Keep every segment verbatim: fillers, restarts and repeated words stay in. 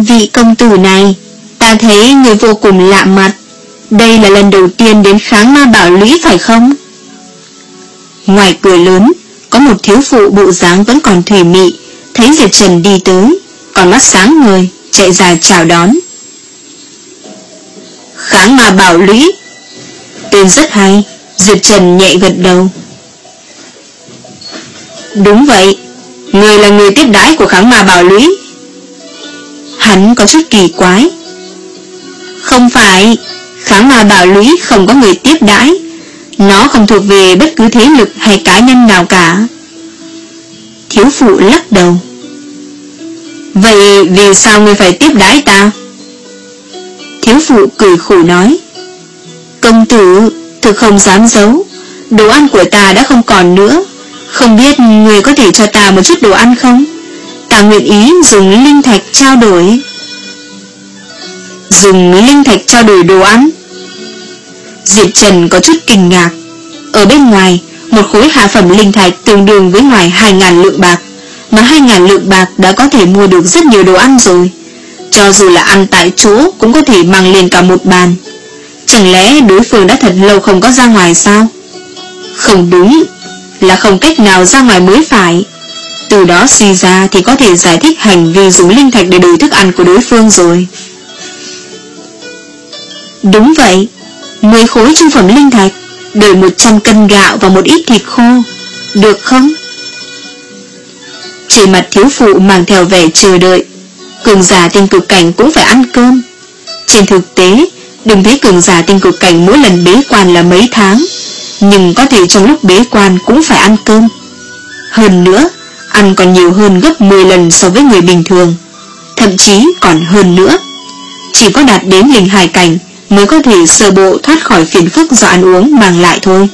Vị công tử này, ta thấy người vô cùng lạ mặt. Đây là lần đầu tiên đến Kháng Ma Bảo Lũy phải không? Ngoài cửa lớn, có một thiếu phụ bộ dáng vẫn còn thủy mị, thấy Diệp Trần đi tới, còn mắt sáng người, chạy ra chào đón. Kháng Ma Bảo Lũy, tên rất hay. Diệp Trần nhẹ gật đầu. Đúng vậy, người là người tiếp đãi của Kháng Ma Bảo Lũy. Hắn có chút kỳ quái. Không phải, Kháng Ma Bảo Lũy không có người tiếp đãi. Nó không thuộc về bất cứ thế lực hay cá nhân nào cả. Thiếu phụ lắc đầu. Vậy vì sao ngươi phải tiếp đãi ta? Thiếu phụ cười khổ nói. Công tử, thực không dám giấu, đồ ăn của ta đã không còn nữa. Không biết người có thể cho ta một chút đồ ăn không? Ta nguyện ý dùng linh thạch trao đổi. Dùng linh thạch trao đổi đồ ăn? Diệp Trần có chút kinh ngạc. Ở bên ngoài, một khối hạ phẩm linh thạch tương đương với ngoài hai ngàn lượng bạc, mà hai ngàn lượng bạc đã có thể mua được rất nhiều đồ ăn rồi. Cho dù là ăn tại chỗ cũng có thể mang lên cả một bàn. Chẳng lẽ đối phương đã thật lâu không có ra ngoài sao? Không đúng, là không cách nào ra ngoài mới phải. Từ đó suy ra thì có thể giải thích hành vi dùng linh thạch để đổi thức ăn của đối phương rồi. Đúng vậy, mười khối trung phẩm linh thạch đổi một trăm cân gạo và một ít thịt khô, được không? Trên mặt thiếu phụ mang theo vẻ chờ đợi. Cường giả tinh cực cảnh cũng phải ăn cơm. Trên thực tế, đừng thấy cường giả tinh cực cảnh mỗi lần bế quan là mấy tháng, nhưng có thể trong lúc bế quan cũng phải ăn cơm. Hơn nữa, ăn còn nhiều hơn gấp mười lần so với người bình thường, thậm chí còn hơn nữa. Chỉ có đạt đến linh hải cảnh mới có thể sơ bộ thoát khỏi phiền phức do ăn uống mang lại thôi.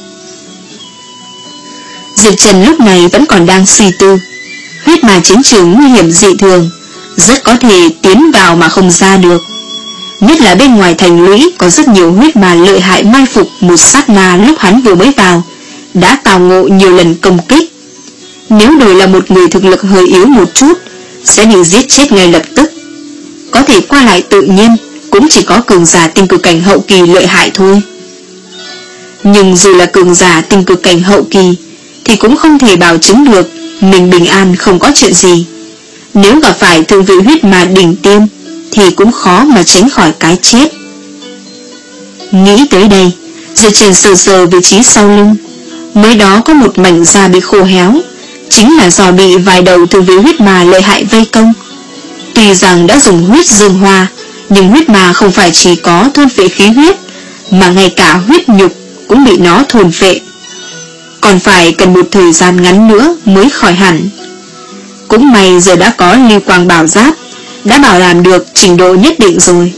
Diệp Trần lúc này vẫn còn đang suy tư. Huyết ma chiến trường nguy hiểm dị thường, rất có thể tiến vào mà không ra được. Nhất là bên ngoài thành lũy có rất nhiều huyết ma lợi hại mai phục một sát na lúc hắn vừa mới vào, đã tào ngộ nhiều lần công kích. Nếu đổi là một người thực lực hơi yếu một chút, sẽ bị giết chết ngay lập tức. Có thể qua lại tự nhiên cũng chỉ có cường giả tinh cực cảnh hậu kỳ lợi hại thôi. Nhưng dù là cường giả tinh cực cảnh hậu kỳ thì cũng không thể bảo chứng được mình bình an không có chuyện gì. Nếu gặp phải thương vị huyết ma đỉnh tiêm thì cũng khó mà tránh khỏi cái chết. Nghĩ tới đây, Diệp Trần sờ sờ vị trí sau lưng. Mới đó có một mảnh da bị khô héo, chính là do bị vài đầu thương vị huyết ma lợi hại vây công. Tuy rằng đã dùng huyết dương hoa, nhưng huyết ma không phải chỉ có thôn phệ khí huyết, mà ngay cả huyết nhục cũng bị nó thôn phệ. Còn phải cần một thời gian ngắn nữa mới khỏi hẳn. Cũng may giờ đã có lưu quang bảo giáp, đã bảo đảm được trình độ nhất định rồi.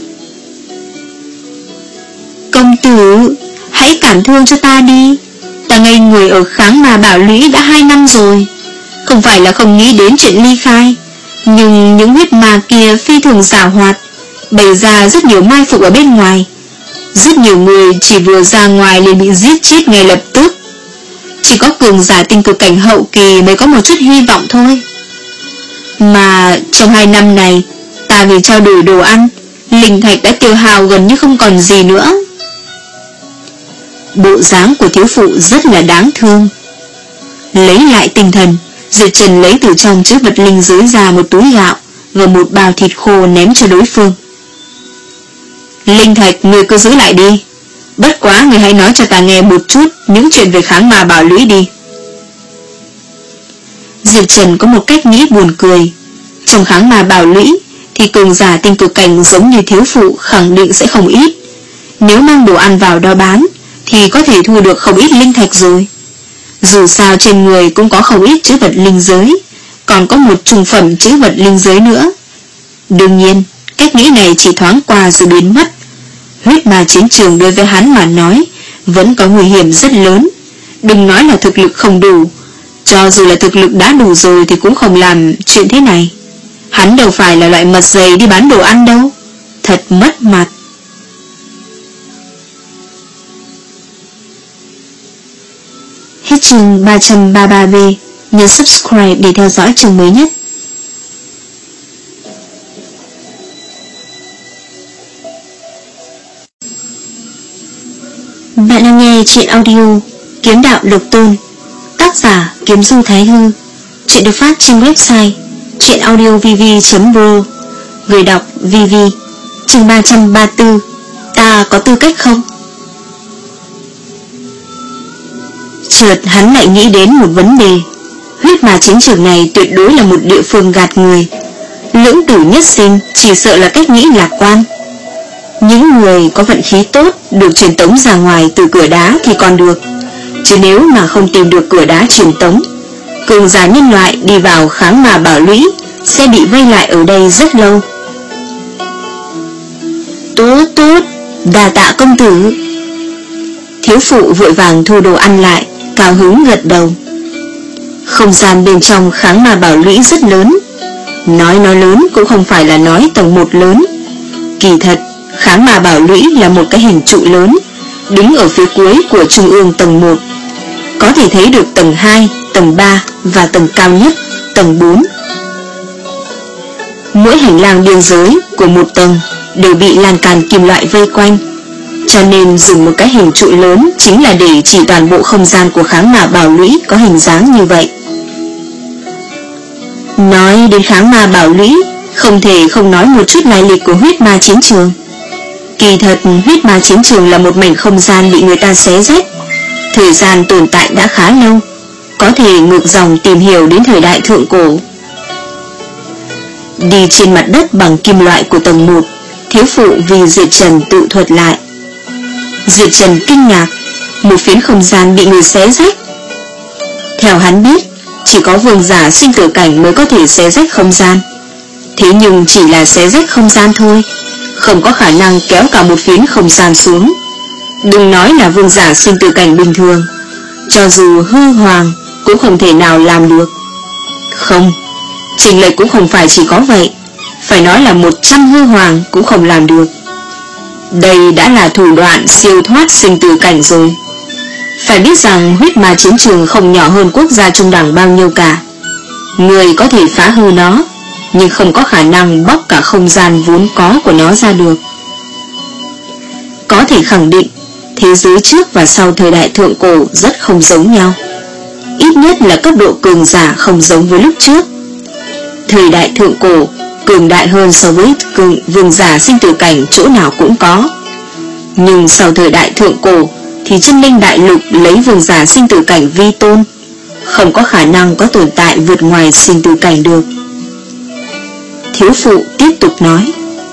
Công tử, hãy cảm thương cho ta đi. Ta ngây người ở Kháng Ma Bảo Lũy đã hai năm rồi. Không phải là không nghĩ đến chuyện ly khai, nhưng những huyết ma kia phi thường giảo hoạt, bày ra rất nhiều mai phục ở bên ngoài. Rất nhiều người chỉ vừa ra ngoài liền bị giết chết ngay lập tức. Chỉ có cường giả tinh cực cảnh hậu kỳ mới có một chút hy vọng thôi. Mà trong hai năm này, ta vì trao đổi đồ ăn, linh thạch đã tiêu hao gần như không còn gì nữa. Bộ dáng của thiếu phụ rất là đáng thương. Lấy lại tinh thần, Diệp Trần lấy từ trong chứa vật linh giới ra một túi gạo và một bao thịt khô ném cho đối phương. Linh thạch người cứ giữ lại đi. Bất quá người hãy nói cho ta nghe một chút những chuyện về Kháng Ma Bảo Lũy đi. Diệp Trần có một cách nghĩ buồn cười. Trong Kháng Ma Bảo Lũy thì cường giả tinh cực cảnh giống như thiếu phụ khẳng định sẽ không ít. Nếu mang đồ ăn vào đó bán thì có thể thu được không ít linh thạch rồi. Dù sao trên người cũng có không ít chữ vật linh giới, còn có một trung phẩm chữ vật linh giới nữa. Đương nhiên, cách nghĩ này chỉ thoáng qua rồi biến mất. Huyết ma chiến trường đối với hắn mà nói vẫn có nguy hiểm rất lớn. Đừng nói là thực lực không đủ, cho dù là thực lực đã đủ rồi thì cũng không làm chuyện thế này. Hắn đâu phải là loại mật dày đi bán đồ ăn đâu. Thật mất mặt. Hết chương ba trăm ba mươi ba B. Nhấn subscribe để theo dõi chương mới nhất. Bạn đang nghe truyện audio Kiếm Đạo Độc Tôn, tác giả Kiếm Du Thái Hư. Truyện được phát trên website truyệnaudiovv chấm pro. Người đọc Vivi. Chương ba trăm ba mươi tư. Ta có tư cách không? Chợt hắn lại nghĩ đến một vấn đề. Huyết ma chiến trường này tuyệt đối là một địa phương gạt người. Lưỡng tử nhất sinh chỉ sợ là cách nghĩ lạc quan. Những người có vận khí tốt được truyền tống ra ngoài từ cửa đá thì còn được, chứ nếu mà không tìm được cửa đá truyền tống, cường giả nhân loại đi vào kháng ma bảo lũy sẽ bị vây lại ở đây rất lâu. Tốt tốt, đà tạ công tử. Thiếu phụ vội vàng thu đồ ăn lại, cao hứng gật đầu. Không gian bên trong kháng ma bảo lũy rất lớn. Nói nó lớn cũng không phải là nói tầng một lớn. Kỳ thật, kháng ma bảo lũy là một cái hình trụ lớn, đứng ở phía cuối của trung ương tầng một. Có thể thấy được tầng hai, tầng ba và tầng cao nhất, tầng bốn. Mỗi hành lang biên giới của một tầng đều bị lan can kim loại vây quanh, cho nên dùng một cái hình trụ lớn chính là để chỉ toàn bộ không gian của kháng ma bảo lũy có hình dáng như vậy. Nói đến kháng ma bảo lũy, không thể không nói một chút lai lịch của huyết ma chiến trường. Kỳ thật, huyết ma chiến trường là một mảnh không gian bị người ta xé rách. Thời gian tồn tại đã khá lâu, có thể ngược dòng tìm hiểu đến thời đại thượng cổ. Đi trên mặt đất bằng kim loại của tầng một, thiếu phụ vì Diệt Trần tự thuật lại. Diệt Trần kinh ngạc, một phiến không gian bị người xé rách. Theo hắn biết, chỉ có vương giả sinh tử cảnh mới có thể xé rách không gian. Thế nhưng chỉ là xé rách không gian thôi, không có khả năng kéo cả một phiến không gian xuống. Đừng nói là vương giả sinh tử cảnh bình thường, cho dù hư hoàng cũng không thể nào làm được. Không, chênh lệch cũng không phải chỉ có vậy, phải nói là một trăm hư hoàng cũng không làm được. Đây đã là thủ đoạn siêu thoát sinh tử cảnh rồi. Phải biết rằng huyết ma chiến trường không nhỏ hơn quốc gia trung đẳng bao nhiêu cả. Người có thể phá hư nó, nhưng không có khả năng bóc cả không gian vốn có của nó ra được. Có thể khẳng định, thế giới trước và sau thời đại thượng cổ rất không giống nhau. Ít nhất là cấp độ cường giả không giống với lúc trước. Thời đại thượng cổ cường đại hơn so với cường vương giả sinh tử cảnh chỗ nào cũng có. Nhưng sau thời đại thượng cổ thì chân linh đại lục lấy vương giả sinh tử cảnh vi tôn, không có khả năng có tồn tại vượt ngoài sinh tử cảnh được. Thiếu phụ tiếp tục nói,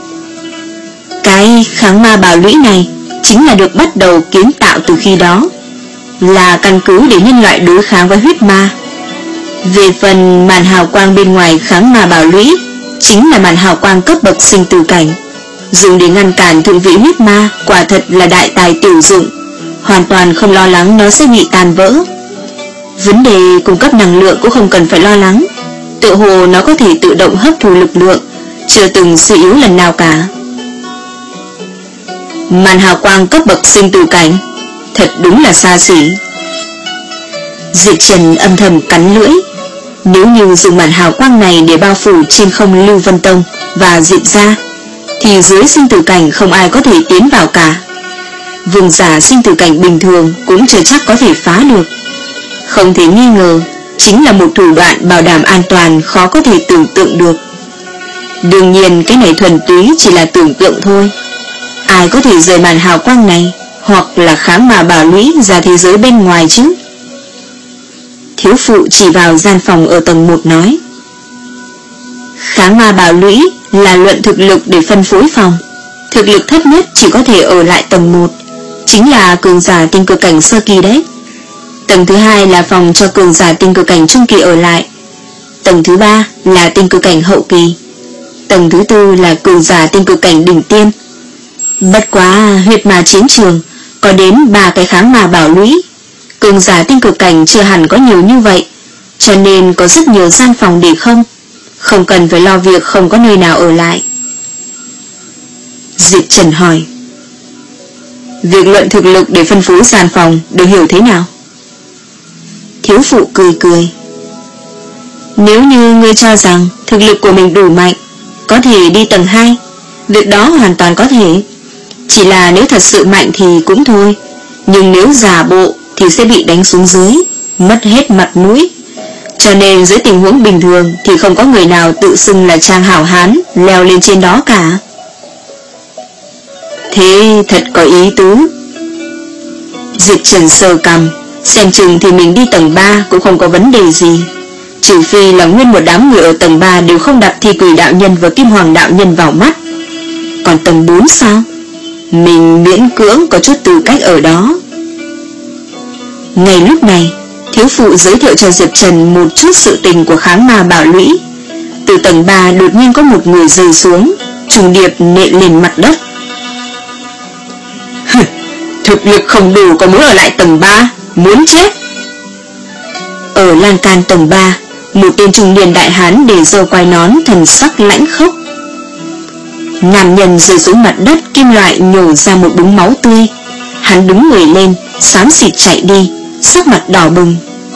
cái kháng ma bảo lũy này chính là được bắt đầu kiến tạo từ khi đó, là căn cứ để nhân loại đối kháng với huyết ma. Về phần màn hào quang bên ngoài kháng ma bảo lũy, chính là màn hào quang cấp bậc sinh tử cảnh, dùng để ngăn cản thượng vị huyết ma, quả thật là đại tài tiểu dụng, hoàn toàn không lo lắng nó sẽ bị tàn vỡ. Vấn đề cung cấp năng lượng cũng không cần phải lo lắng, tự hồ nó có thể tự động hấp thụ lực lượng, chưa từng suy yếu lần nào cả. Màn hào quang cấp bậc sinh tử cảnh, thật đúng là xa xỉ. Diệt Trần âm thầm cắn lưỡi. Nếu như dùng màn hào quang này để bao phủ trên không Lưu Vân Tông và Diệp gia, thì dưới sinh tử cảnh không ai có thể tiến vào cả. Vương giả sinh tử cảnh bình thường cũng chưa chắc có thể phá được. Không thể nghi ngờ, chính là một thủ đoạn bảo đảm an toàn khó có thể tưởng tượng được. Đương nhiên cái này thuần túy chỉ là tưởng tượng thôi. Ai có thể rời màn hào quang này, hoặc là kháng ma bảo lũy ra thế giới bên ngoài chứ? Thiếu phụ chỉ vào gian phòng ở tầng một nói, kháng ma bảo lũy là luận thực lực để phân phối phòng. Thực lực thấp nhất chỉ có thể ở lại tầng một, chính là cường giả tinh cực cảnh sơ kỳ đấy. Tầng thứ hai là phòng cho cường giả tinh cực cảnh trung kỳ ở lại. Tầng thứ ba là tinh cực cảnh hậu kỳ. Tầng thứ tư là cường giả tinh cực cảnh đỉnh tiên. Bất quá huyết ma chiến trường có đến ba cái kháng ma bảo lũy, cường giả tinh cực cảnh chưa hẳn có nhiều như vậy, cho nên có rất nhiều gian phòng để không, không cần phải lo việc không có nơi nào ở lại. Diệp Trần hỏi, việc luận thực lực để phân phối gian phòng được hiểu thế nào? Thiếu phụ cười cười, nếu như ngươi cho rằng thực lực của mình đủ mạnh, có thể đi tầng hai, việc đó hoàn toàn có thể. Chỉ là nếu thật sự mạnh thì cũng thôi, Nhưng nếu giả bộ thì sẽ bị đánh xuống dưới, mất hết mặt mũi. Cho nên dưới tình huống bình thường thì không có người nào tự xưng là trang hảo hán leo lên trên đó cả. Thế thật có ý tứ. Diệp Trần sờ cằm, xem chừng thì mình đi tầng ba cũng không có vấn đề gì, trừ phi là nguyên một đám người ở tầng ba đều không đặt Thi Quỷ đạo nhân và Kim Hoàng đạo nhân vào mắt. Còn tầng bốn sao? Mình miễn cưỡng có chút tư cách ở đó. Ngay lúc này, thiếu phụ giới thiệu cho Diệp Trần một chút sự tình của kháng ma bảo lũy. Từ tầng ba đột nhiên có một người rơi xuống, trùng điệp nện lên mặt đất. Thực lực không đủ còn muốn ở lại tầng ba, muốn chết. Ở lan can tầng ba, một tên trung niên đại hán để râu quai nón, thần sắc lãnh khốc. Nam nhân rơi xuống mặt đất, kim loại nhổ ra một búng máu tươi. Hắn đứng người lên, xám xịt chạy đi, sắc mặt đỏ bừng.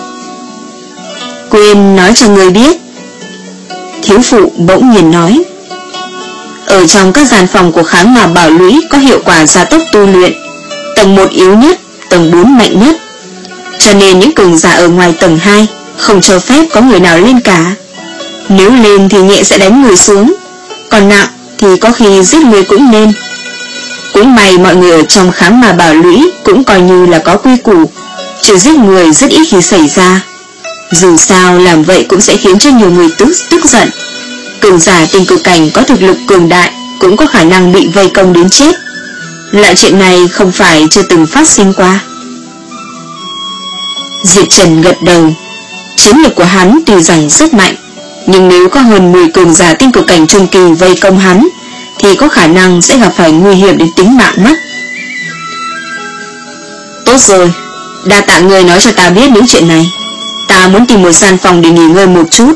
Quên nói cho người biết. Thiếu phụ bỗng nhiên nói. Ở trong các gian phòng của kháng ma bảo lũy có hiệu quả gia tốc tu luyện, tầng một yếu nhất, tầng bốn mạnh nhất. Cho nên những cường giả ở ngoài tầng hai không cho phép có người nào lên cả. Nếu lên thì nhẹ sẽ đánh người xuống, còn nặng thì có khi giết người cũng nên. Cũng may mọi người ở trong kháng ma bảo lũy cũng coi như là có quy củ, chuyện giết người rất ít khi xảy ra. Dù sao làm vậy cũng sẽ khiến cho nhiều người tức, tức giận. Cường giả tinh cực cảnh có thực lực cường đại cũng có khả năng bị vây công đến chết. Loại chuyện này không phải chưa từng phát sinh qua. Diệp Trần gật đầu. Chiến lược của hắn tuy rằng rất mạnh, nhưng nếu có hơn mười cường giả tinh cực cảnh trung kỳ vây công hắn thì có khả năng sẽ gặp phải nguy hiểm đến tính mạng mất. Tốt rồi, đa tạ người nói cho ta biết những chuyện này. Ta muốn tìm một gian phòng để nghỉ ngơi một chút.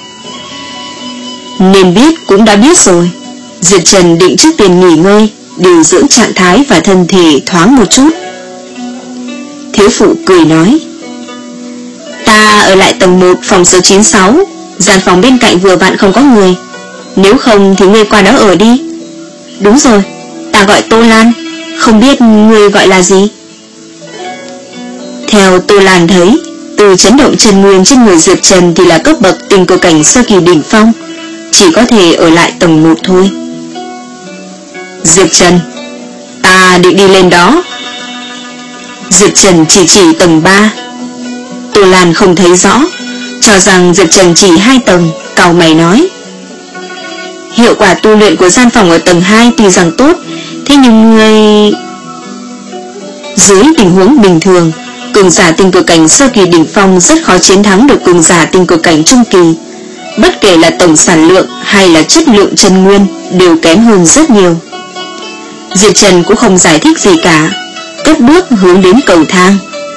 Nên biết cũng đã biết rồi. Diệp Trần định trước tiên nghỉ ngơi, điều dưỡng trạng thái và thân thể thoáng một chút. Thiếu phụ cười nói. Ta ở lại tầng một phòng số chín sáu, gian phòng bên cạnh vừa vặn không có người. Nếu không thì ngươi qua đó ở đi. Đúng rồi, ta gọi Tô Lan, không biết ngươi gọi là gì? Theo Tô Lan thấy, từ chấn động chân nguyên trên người Diệp Trần thì là cấp bậc tinh cực cảnh sơ kỳ đỉnh phong, chỉ có thể ở lại tầng một thôi. Diệp Trần, ta định đi lên đó. Diệp Trần chỉ chỉ tầng ba. Tô Lan không thấy rõ, cho rằng Diệp Trần chỉ hai tầng, cau mày nói. Hiệu quả tu luyện của gian phòng ở tầng hai tuy rằng tốt, thế nhưng người... Dưới tình huống bình thường, cường giả tinh cực cảnh sơ kỳ đỉnh phong rất khó chiến thắng được cường giả tinh cực cảnh trung kỳ. Bất kể là tổng sản lượng hay là chất lượng chân nguyên đều kém hơn rất nhiều. Diệp Trần cũng không giải thích gì cả, cất bước hướng đến cầu thang.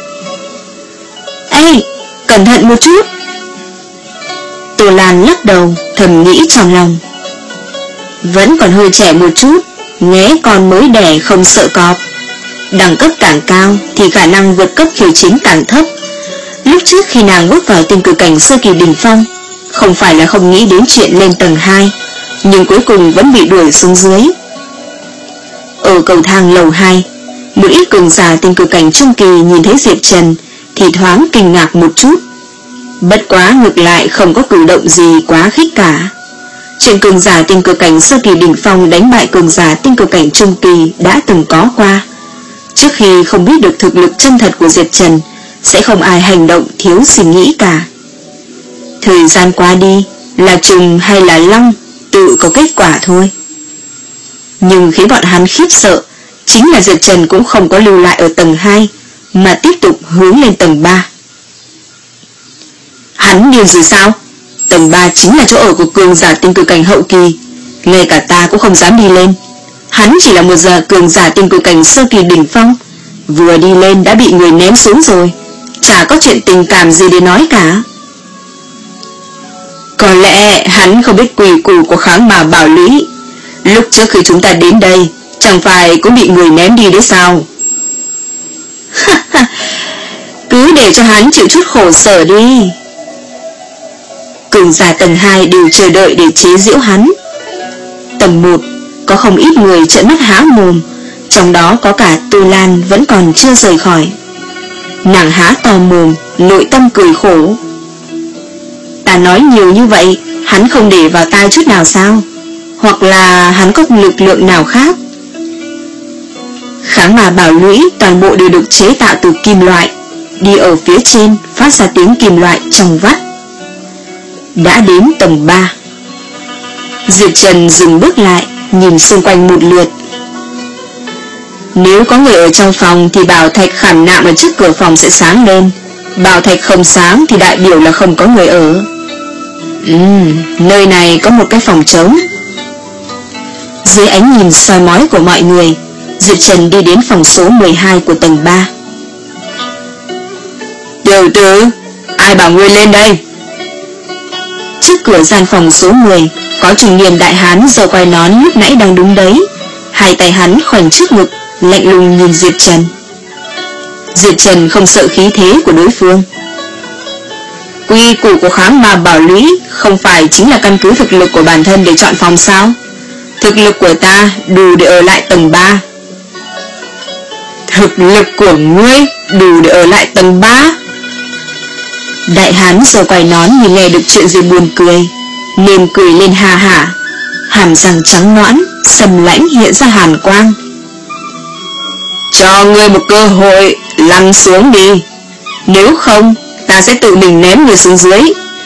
Ê, cẩn thận một chút. Tô Lan lắc đầu, thầm nghĩ trong lòng. Vẫn còn hơi trẻ một chút, nghé con mới đẻ không sợ cọp. Đẳng cấp càng cao thì khả năng vượt cấp khiêu chiến càng thấp. Lúc trước khi nàng bước vào tinh cực cảnh sơ kỳ đỉnh phong, không phải là không nghĩ đến chuyện lên tầng hai, nhưng cuối cùng vẫn bị đuổi xuống dưới. Ở cầu thang lầu hai, một ít cường giả tinh cực cảnh trung kỳ nhìn thấy Diệp Trần thì thoáng kinh ngạc một chút. Bất quá ngược lại không có cử động gì quá khích cả. Chuyện cường giả tinh cực cảnh sơ kỳ đỉnh phong đánh bại cường giả tinh cực cảnh trung kỳ đã từng có qua. Trước khi không biết được thực lực chân thật của Diệp Trần, sẽ không ai hành động thiếu suy nghĩ cả. Thời gian qua đi, là trùng hay là long, tự có kết quả thôi. Nhưng khiến bọn hắn khiếp sợ chính là Diệp Trần cũng không có lưu lại ở tầng hai, mà tiếp tục hướng lên tầng ba. Hắn điên gì sao? Tầng ba chính là chỗ ở của cường giả tinh cực cảnh hậu kỳ, ngay cả ta cũng không dám đi lên. Hắn chỉ là một giả cường giả tinh cực cảnh sơ kỳ đỉnh phong, vừa đi lên đã bị người ném xuống rồi, chả có chuyện tình cảm gì để nói cả. Có lẽ hắn không biết quy củ của kháng ma bảo lũy. Lúc trước khi chúng ta đến đây, chẳng phải cũng bị người ném đi đấy sao? Cứ để cho hắn chịu chút khổ sở đi. Cường giả tầng hai đều chờ đợi để chế giễu hắn. Tầng một có không ít người trợn mắt há mồm, Trong đó có cả Tô Lan vẫn còn chưa rời khỏi. Nàng há to mồm, nội tâm cười khổ. Ta nói nhiều như vậy, hắn không để vào tai chút nào sao? Hoặc là hắn có lực lượng nào khác? Kháng ma bảo lũy toàn bộ đều được chế tạo từ kim loại, đi ở phía trên phát ra tiếng kim loại trong vắt. Đã đến tầng ba. Diệp Trần dừng bước lại, nhìn xung quanh một lượt. Nếu có người ở trong phòng thì bảo thạch khảm nạm ở trước cửa phòng sẽ sáng lên. Bảo thạch không sáng thì đại biểu là không có người ở. Ừm, nơi này có một cái phòng trống. Dưới ánh nhìn soi mói của mọi người, Diệp Trần đi đến phòng số mười hai của tầng ba. Tiểu tử, ai bảo ngươi lên đây? Trước cửa gian phòng số mười có trung niên đại hán giơ quai nón lúc nãy đang đứng đấy. Hai tay hắn khoanh trước ngực, lạnh lùng nhìn Diệp Trần. Diệp Trần không sợ khí thế của đối phương. Quy củ của kháng ma bảo lũy không phải chính là căn cứ thực lực của bản thân để chọn phòng sao? Thực lực của ta đủ để ở lại tầng ba. Thực lực của ngươi đủ để ở lại tầng ba? Đại hán giơ quai nón nhìn nghe được chuyện gì buồn cười, nên cười lên ha hả. Hàm răng trắng nõn, sầm lãnh hiện ra hàn quang. Cho ngươi một cơ hội, lăn xuống đi. Nếu không, ta sẽ tự mình ném ngươi xuống dưới.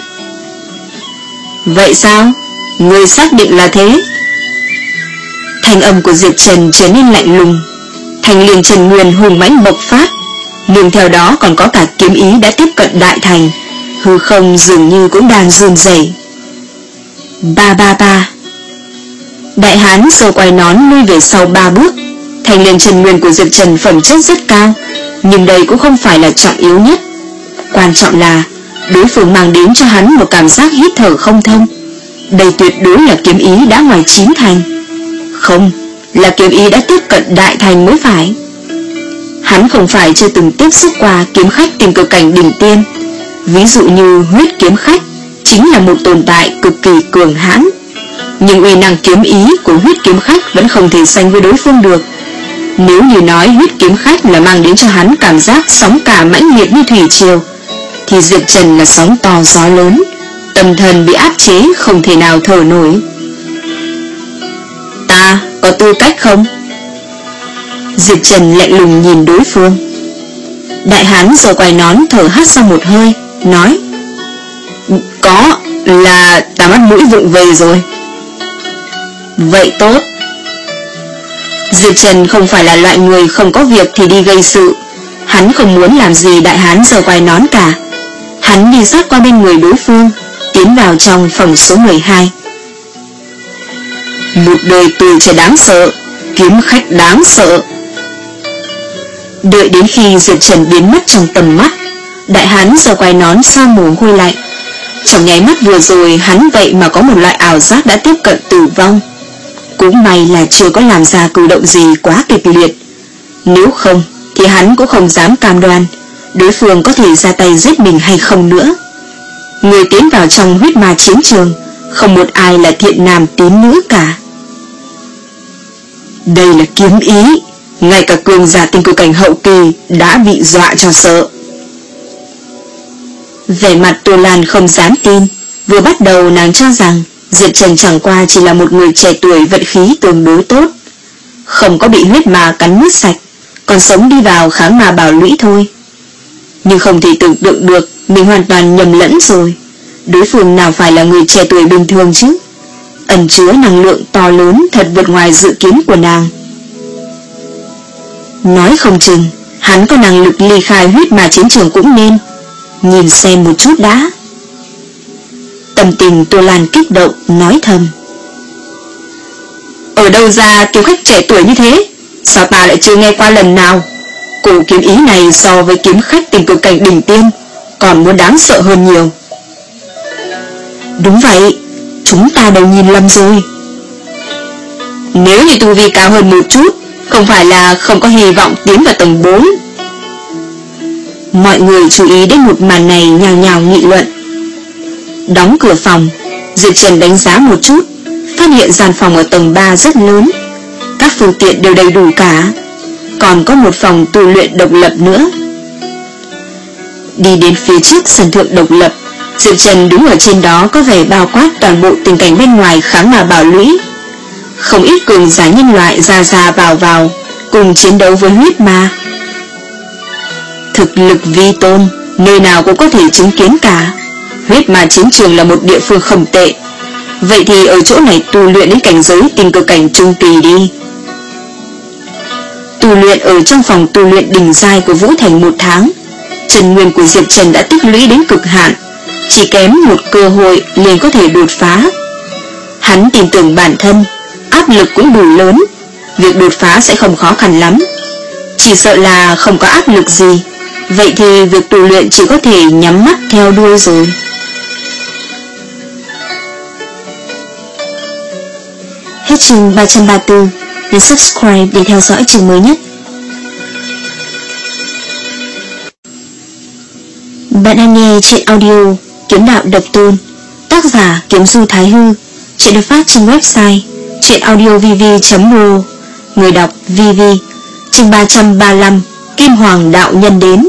Vậy sao? Ngươi xác định là thế? Thanh âm của Diệp Trần trở nên lạnh lùng. Thanh liên Trần Nguyên hùng mãnh bộc phát, nhưng theo đó còn có cả kiếm ý đã tiếp cận đại thành. Hư không dường như cũng đang run rẩy. Ba ba ba. Đại hán giơ quai nón lui về sau ba bước. Thanh liên Trần Nguyên của Diệp Trần phẩm chất rất cao, nhưng đây cũng không phải là trọng yếu nhất. Quan trọng là đối phương mang đến cho hắn một cảm giác hít thở không thông. Đây tuyệt đối là kiếm ý đã ngoài chín thành. Không, là kiếm ý đã tiếp cận đại thành mới phải. Hắn không phải chưa từng tiếp xúc qua kiếm khách tìm cực cảnh đỉnh tiên. Ví dụ như huyết kiếm khách chính là một tồn tại cực kỳ cường hãn, nhưng uy năng kiếm ý của huyết kiếm khách vẫn không thể sánh với đối phương được. Nếu như nói huyết kiếm khách là mang đến cho hắn cảm giác sóng cả mãnh liệt như thủy triều, thì Diệp Trần là sóng to gió lớn, tâm thần bị áp chế không thể nào thở nổi. Ta có tư cách không? Diệp Trần lạnh lùng nhìn đối phương. Đại hán giơ quai nón thở hắt ra một hơi, nói: Có, là ta mắt mũi vụng về rồi. Vậy tốt. Diệp Trần không phải là loại người không có việc thì đi gây sự. Hắn không muốn làm gì đại hán giơ quai nón cả. Hắn đi sát qua bên người đối phương, tiến vào trong phòng số mười hai. Một đời tuổi trẻ đáng sợ, kiếm khách đáng sợ. Đợi đến khi Diệp Trần biến mất trong tầm mắt, đại hán giơ quai nón sa mồ hôi lạnh. Trong nháy mắt vừa rồi hắn vậy mà có một loại ảo giác đã tiếp cận tử vong. Cũng may là chưa có làm ra cử động gì quá kịch liệt. Nếu không thì hắn cũng không dám cam đoan đối phương có thể ra tay giết mình hay không nữa. Người tiến vào trong huyết ma chiến trường, không một ai là thiện nam tín nữ cả. Đây là kiếm ý, ngay cả cường giả tinh cực cảnh hậu kỳ đã bị dọa cho sợ. Vẻ mặt Tô Lan không dám tin. Vừa bắt đầu nàng cho rằng Diệp Trần chẳng qua chỉ là một người trẻ tuổi vận khí tương đối tốt, không có bị huyết ma cắn nuốt sạch, còn sống đi vào kháng ma bảo lũy thôi. Nhưng không thể tưởng tượng được mình hoàn toàn nhầm lẫn rồi. Đối phương nào phải là người trẻ tuổi bình thường chứ, ẩn chứa năng lượng to lớn thật vượt ngoài dự kiến của nàng. Nói không chừng hắn có năng lực ly khai huyết ma chiến trường cũng nên. Nhìn xem một chút đã. Tâm tình Tô Lan kích động nói thầm: Ở đâu ra kiếm khách trẻ tuổi như thế? Sao ta lại chưa nghe qua lần nào? Cổ kiếm ý này so với kiếm khách tìm cực cảnh đỉnh tiên còn muốn đáng sợ hơn nhiều. Đúng vậy, chúng ta đều nhìn lầm rồi. Nếu như tu vi cao hơn một chút, không phải là không có hy vọng tiến vào tầng bốn. Mọi người chú ý đến một màn này nhào nhào nghị luận. Đóng cửa phòng, Diệp Trần đánh giá một chút, phát hiện gian phòng ở tầng ba rất lớn. Các phương tiện đều đầy đủ cả, còn có một phòng tu luyện độc lập nữa. Đi đến phía trước sân thượng độc lập, Diệp Trần đứng ở trên đó có vẻ bao quát toàn bộ tình cảnh bên ngoài kháng mà bảo lũy. Không ít cường giả nhân loại ra ra vào vào cùng chiến đấu với huyết ma. Thực lực vi tôn, nơi nào cũng có thể chứng kiến cả. Huyết ma chiến trường là một địa phương không tệ. Vậy thì ở chỗ này tu luyện đến cảnh giới tình cực cảnh trung kỳ đi. Tu luyện ở trong phòng tu luyện đỉnh giai của Vũ Thành một tháng, chân nguyên của Diệp Trần đã tích lũy đến cực hạn, chỉ kém một cơ hội liền có thể đột phá. Hắn tin tưởng bản thân, áp lực cũng đủ lớn, việc đột phá sẽ không khó khăn lắm. Chỉ sợ là không có áp lực gì, vậy thì việc tu luyện chỉ có thể nhắm mắt theo đuôi rồi. Hết chương ba trăm ba mươi tư, nhấn subscribe để theo dõi chương mới nhất. Bạn đang nghe truyện audio Kiếm Đạo Độc Tôn, tác giả Kiếm Du Thái Hư. Truyện được phát trên website truyệnaudiovv chấm ro. Người đọc vê vê. Chương ba trăm ba mươi lăm, Kim Hoàng đạo nhân đến.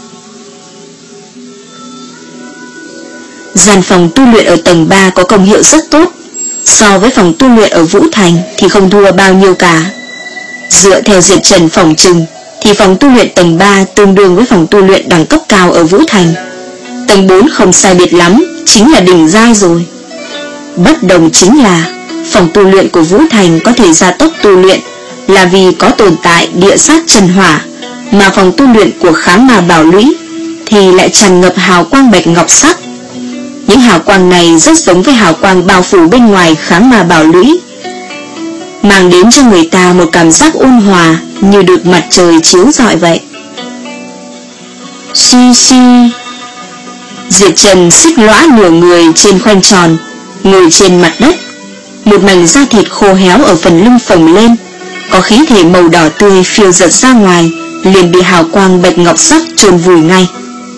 Gian phòng tu luyện ở tầng ba có công hiệu rất tốt, so với phòng tu luyện ở Vũ Thành thì không thua bao nhiêu cả. Dựa theo Diệp Trần phỏng chừng thì phòng tu luyện tầng ba tương đương với phòng tu luyện đẳng cấp cao ở Vũ Thành. Tầng bốn không sai biệt lắm, chính là đỉnh giai rồi. Bất đồng chính là phòng tu luyện của Vũ Thành có thể gia tốc tu luyện là vì có tồn tại địa sát chân hỏa, mà phòng tu luyện của Kháng Ma Bảo Lũy thì lại tràn ngập hào quang bạch ngọc sắc. Những hào quang này rất giống với hào quang bao phủ bên ngoài Kháng Ma Bảo Lũy, mang đến cho người ta một cảm giác ôn hòa như được mặt trời chiếu rọi vậy. Xi xi. Diệp Trần xích lõa nửa người trên khoanh tròn, ngồi trên mặt đất. Một mảnh da thịt khô héo ở phần lưng phồng lên, có khí thể màu đỏ tươi phiêu giật ra ngoài, liền bị hào quang bạch ngọc sắc chôn vùi ngay.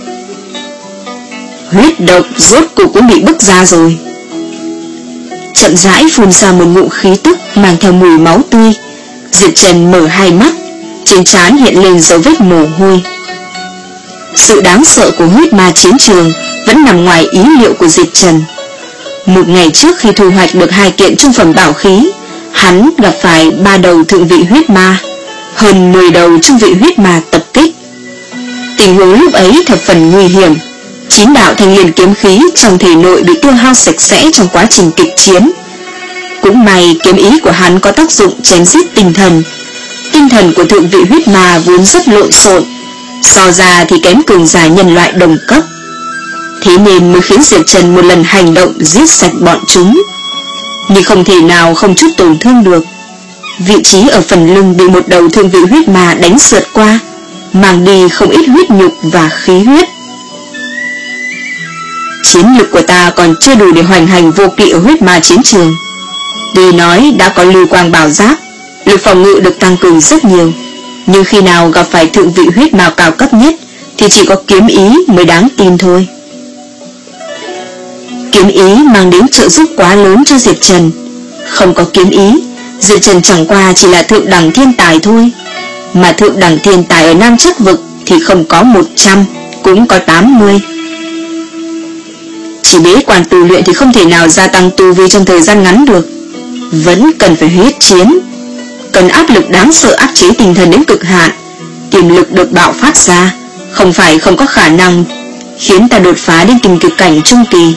Huyết độc rốt cuộc cũng bị bức ra rồi. Chậm rãi phun ra một ngụm khí tức mang theo mùi máu tươi. Diệp Trần mở hai mắt, trên trán hiện lên dấu vết mồ hôi. Sự đáng sợ của huyết ma chiến trường vẫn nằm ngoài ý liệu của Diệp Trần. Một ngày trước khi thu hoạch được hai kiện trung phẩm bảo khí, hắn gặp phải ba đầu thượng vị huyết ma, hơn mười đầu trung vị huyết ma tập kích. Tình huống lúc ấy thập phần nguy hiểm. Chín đạo thanh liên kiếm khí trong thể nội bị tiêu hao sạch sẽ trong quá trình kịch chiến. Cũng may kiếm ý của hắn có tác dụng chém giết tinh thần. Tinh thần của thượng vị huyết ma vốn rất lộn xộn, so ra thì kém cường giả nhân loại đồng cấp. Thế nên mới khiến Diệp Trần một lần hành động giết sạch bọn chúng, nhưng không thể nào không chút tổn thương được. Vị trí ở phần lưng bị một đầu thượng vị huyết ma đánh sượt qua, mang đi không ít huyết nhục và khí huyết. Chiến lực của ta còn chưa đủ để hoành hành vô kỵ ở huyết ma chiến trường. Tuy nói đã có lưu quang bảo giáp, lực phòng ngự được tăng cường rất nhiều, nhưng khi nào gặp phải thượng vị huyết ma cao cấp nhất thì chỉ có kiếm ý mới đáng tin thôi. Kiếm ý mang đến trợ giúp quá lớn cho Diệp Trần. Không có kiếm ý, Diệp Trần chẳng qua chỉ là thượng đẳng thiên tài thôi. Mà thượng đẳng thiên tài ở Nam Chắc Vực thì không có một trăm, cũng có tám mươi. Chỉ bế quan tu luyện thì không thể nào gia tăng tu vi trong thời gian ngắn được. Vẫn cần phải huyết chiến, cần áp lực đáng sợ áp chế tinh thần đến cực hạn. Tiềm lực được bạo phát ra, không phải không có khả năng khiến ta đột phá đến tình cực cảnh trung kỳ.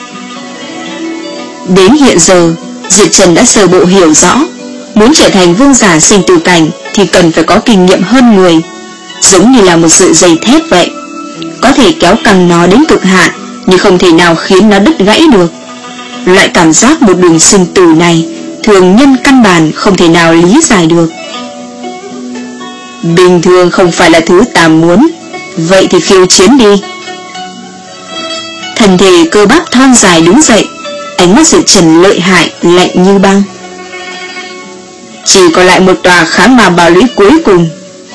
Đến hiện giờ, Diệp Trần đã sơ bộ hiểu rõ, muốn trở thành vương giả sinh tử cảnh thì cần phải có kinh nghiệm hơn người, giống như là một sợi dây thép vậy, có thể kéo căng nó đến cực hạn, nhưng không thể nào khiến nó đứt gãy được. Loại cảm giác một đường sinh tử này, thường nhân căn bản không thể nào lý giải được. Bình thường không phải là thứ ta muốn, vậy thì khiêu chiến đi. Thân thể cơ bắp thon dài đứng dậy, ánh mắt Diệp Trần lợi hại, lạnh như băng. Chỉ còn lại một tòa Kháng Ma Bảo Lũy cuối cùng.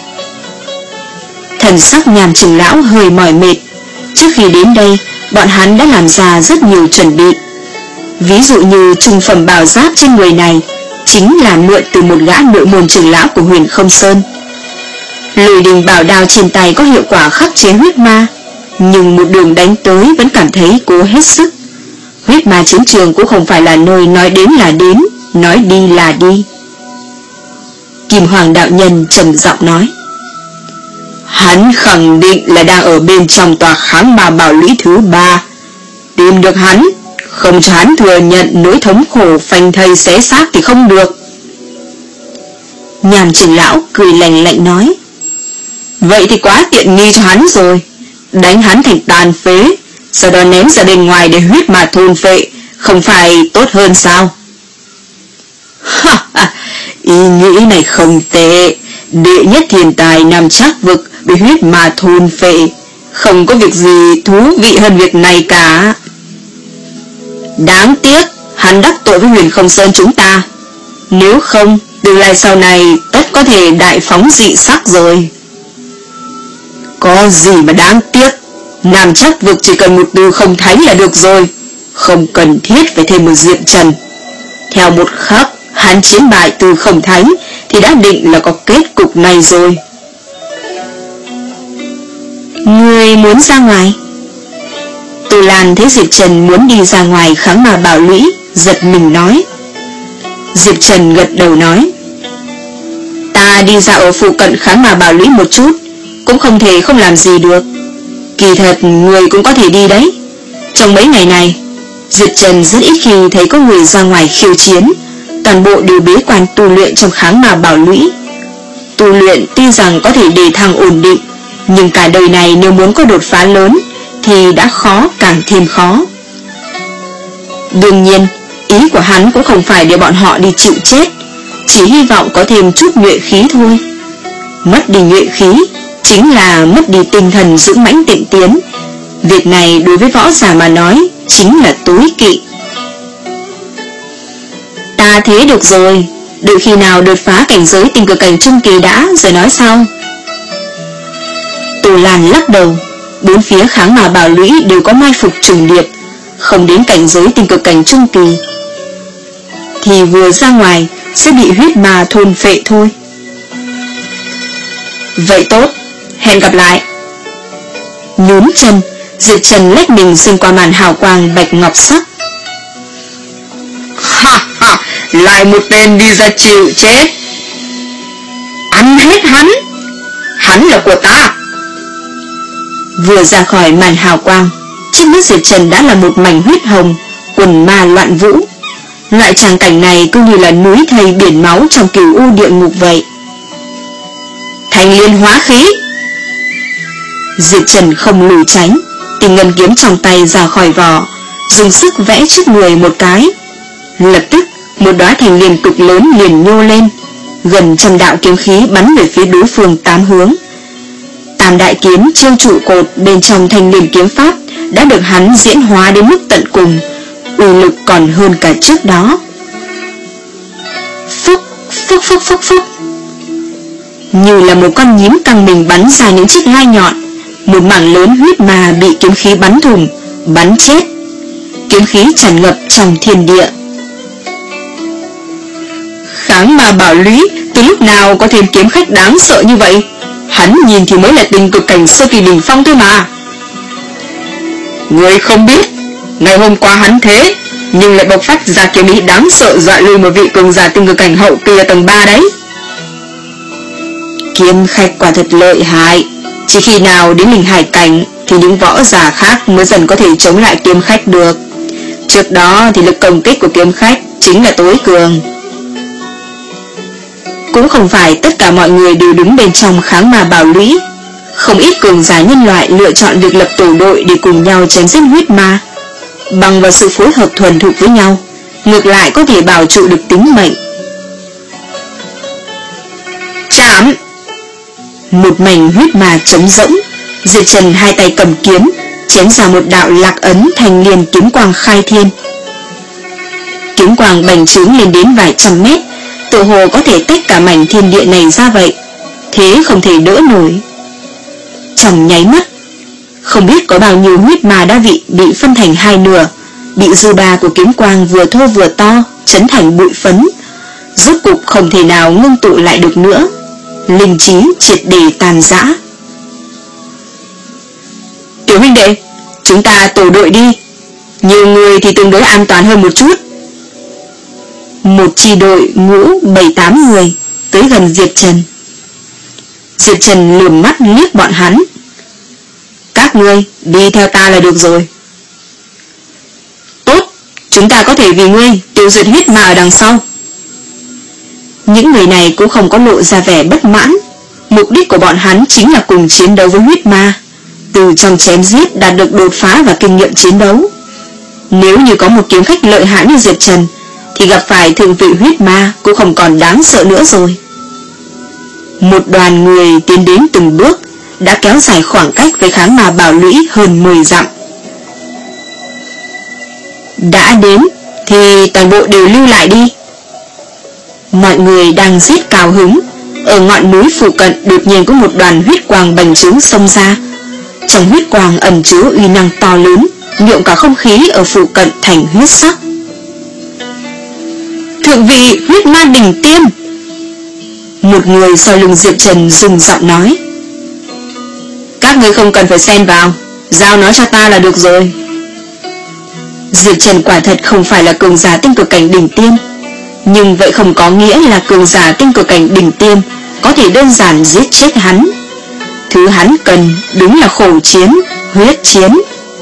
Thần sắc Nhàm Trưởng lão hơi mỏi mệt. Trước khi đến đây, bọn hắn đã làm ra rất nhiều chuẩn bị. Ví dụ như trung phẩm bảo giáp trên người này chính là mượn từ một gã nội môn trưởng lão của Huyền Không Sơn. Lôi đình bảo đao trên tay có hiệu quả khắc chế huyết ma, nhưng một đường đánh tới vẫn cảm thấy cố hết sức. Huyết ma chiến trường cũng không phải là nơi nói đến là đến, nói đi là đi. Kim Hoàng đạo nhân trầm giọng nói: hắn khẳng định là đang ở bên trong tòa kháng ma bảo lũy thứ ba. Tìm được hắn, không cho hắn thừa nhận nỗi thống khổ phanh thây xé xác thì không được. Nhàm trưởng lão cười lạnh lạnh nói: vậy thì quá tiện nghi cho hắn rồi. Đánh hắn thành tàn phế, sau đó ném ra bên ngoài để huyết mà thôn phệ, không phải tốt hơn sao? Ha ha, ý nghĩ này không tệ. Đệ nhất thiên tài Nam Trác vực bị huyết mà thôn phệ, không có việc gì thú vị hơn việc này cả. Đáng tiếc hắn đắc tội với Huyền Không Sơn chúng ta, nếu không tương lai sau này tất có thể đại phóng dị sắc rồi. Có gì mà đáng tiếc, Nam Trác vực chỉ cần một từ không thánh là được rồi, không cần thiết phải thêm một Diệp Trần. Theo một khắc hắn chiến bại từ không thánh thì đã định là có kết cục này rồi. Người muốn ra ngoài? Tô Lan thấy Diệp Trần muốn đi ra ngoài kháng ma bảo lũy, giật mình nói. Diệp Trần gật đầu nói: ta đi ra ở phụ cận kháng ma bảo lũy một chút, cũng không thể không làm gì được. Kỳ thật người cũng có thể đi đấy. Trong mấy ngày này Diệp Trần rất ít khi thấy có người ra ngoài khiêu chiến, toàn bộ đều bế quan tu luyện trong kháng ma bảo lũy. Tu luyện tuy rằng có thể đề thăng ổn định, nhưng cả đời này nếu muốn có đột phá lớn thì đã khó càng thêm khó. Đương nhiên ý của hắn cũng không phải để bọn họ đi chịu chết, chỉ hy vọng có thêm chút nhuệ khí thôi. Mất đi nhuệ khí chính là mất đi tinh thần dũng mãnh tịnh tiến. Việc này đối với võ giả mà nói chính là tối kỵ. Ta thế được rồi, đợi khi nào đột phá cảnh giới tinh cực cảnh trung kỳ đã rồi nói sau. Tô Lan lắc đầu. Bốn phía kháng ma bảo lũy đều có mai phục trùng điệp, không đến cảnh giới tinh cực cảnh trung kỳ thì vừa ra ngoài sẽ bị huyết ma thôn phệ thôi. Vậy tốt, hẹn gặp lại. Nhún chân, Diệp Trần lách mình xuyên qua màn hào quang bạch ngọc sắc. Ha ha, lại một tên đi ra chịu chết. Ăn hết hắn, hắn là của ta. Vừa ra khỏi màn hào quang, trên mắt Diệp Trần đã là một mảnh huyết hồng, quần ma loạn vũ. Loại tràng cảnh này cứ như là núi thây biển máu trong cửu u địa ngục vậy. Thành liên hóa khí. Diệp Trần không lùi tránh, tìm ngân kiếm trong tay ra khỏi vỏ, dùng sức vẽ trước người một cái. Lập tức một đóa thành liên cực lớn liền nhô lên, gần trăm đạo kiếm khí bắn về phía đối phương tám hướng. Tam đại kiếm chiêu trụ cột bên trong thanh liên kiếm pháp đã được hắn diễn hóa đến mức tận cùng, uy lực còn hơn cả trước đó. Phúc, phúc phúc phúc phúc. Như là một con nhím căng mình bắn ra những chiếc gai nhọn, một mảng lớn huyết ma bị kiếm khí bắn thủng, bắn chết. Kiếm khí tràn ngập trong thiên địa. Kháng ma bảo lũy từ lúc nào có thêm kiếm khách đáng sợ như vậy? Hắn nhìn thì mới là tình cực cảnh sơ kỳ đỉnh phong thôi mà. Người không biết, ngày hôm qua hắn thế nhưng lại bộc phát ra kiếm ý đáng sợ, dọa lui một vị cường giả tình cực cảnh hậu kỳ ở tầng ba đấy. Kiếm khách quả thật lợi hại, chỉ khi nào đến linh hải cảnh thì những võ giả khác mới dần có thể chống lại kiếm khách được. Trước đó thì lực công kích của kiếm khách chính là tối cường. Cũng không phải tất cả mọi người đều đứng bên trong kháng ma bảo lũy. Không ít cường giả nhân loại lựa chọn việc lập tổ đội để cùng nhau chém giết huyết ma. Bằng vào sự phối hợp thuần thục với nhau, ngược lại có thể bảo trụ được tính mệnh. Chạm! Một mảnh huyết ma trống rỗng, Diệp Trần hai tay cầm kiếm, chém ra một đạo lạc ấn thành liền kiếm quang khai thiên. Kiếm quang bành trướng lên đến vài trăm mét, tự hồ có thể tách cả mảnh thiên địa này ra vậy, thế không thể đỡ nổi. Trong nháy mắt, không biết có bao nhiêu huyết ma đã bị bị phân thành hai nửa, bị dư ba của kiếm quang vừa thô vừa to chấn thành bụi phấn, rốt cục không thể nào ngưng tụ lại được nữa, linh trí triệt để tàn rã. Tiểu huynh đệ, chúng ta tổ đội đi, nhiều người thì tương đối an toàn hơn một chút. Một chi đội ngũ bảy tám người tới gần Diệp Trần. Diệp Trần lườm mắt liếc bọn hắn. Các ngươi đi theo ta là được rồi. Tốt, chúng ta có thể vì ngươi tiêu diệt huyết ma ở đằng sau. Những người này cũng không có lộ ra vẻ bất mãn. Mục đích của bọn hắn chính là cùng chiến đấu với huyết ma, từ trong chém giết đạt được đột phá và kinh nghiệm chiến đấu. Nếu như có một kiếm khách lợi hại như Diệp Trần thì gặp phải thượng vị huyết ma cũng không còn đáng sợ nữa rồi. Một đoàn người tiến đến từng bước, đã kéo dài khoảng cách với kháng ma bảo lũy hơn mười dặm. Đã đến thì toàn bộ đều lưu lại đi. Mọi người đang giết cao hứng. Ở ngọn núi phụ cận đột nhiên có một đoàn huyết quang bành trướng xông ra. Trong huyết quang ẩn chứa uy năng to lớn, nhuộm cả không khí ở phụ cận thành huyết sắc. Thượng vị huyết ma đỉnh tiêm. Một người sau lưng Diệp Trần rung giọng nói. Các người không cần phải xen vào, giao nó cho ta là được rồi. Diệp Trần quả thật không phải là cường giả tinh cực cảnh đỉnh tiêm, nhưng vậy không có nghĩa là cường giả tinh cực cảnh đỉnh tiêm có thể đơn giản giết chết hắn. Thứ hắn cần đúng là khổ chiến, huyết chiến.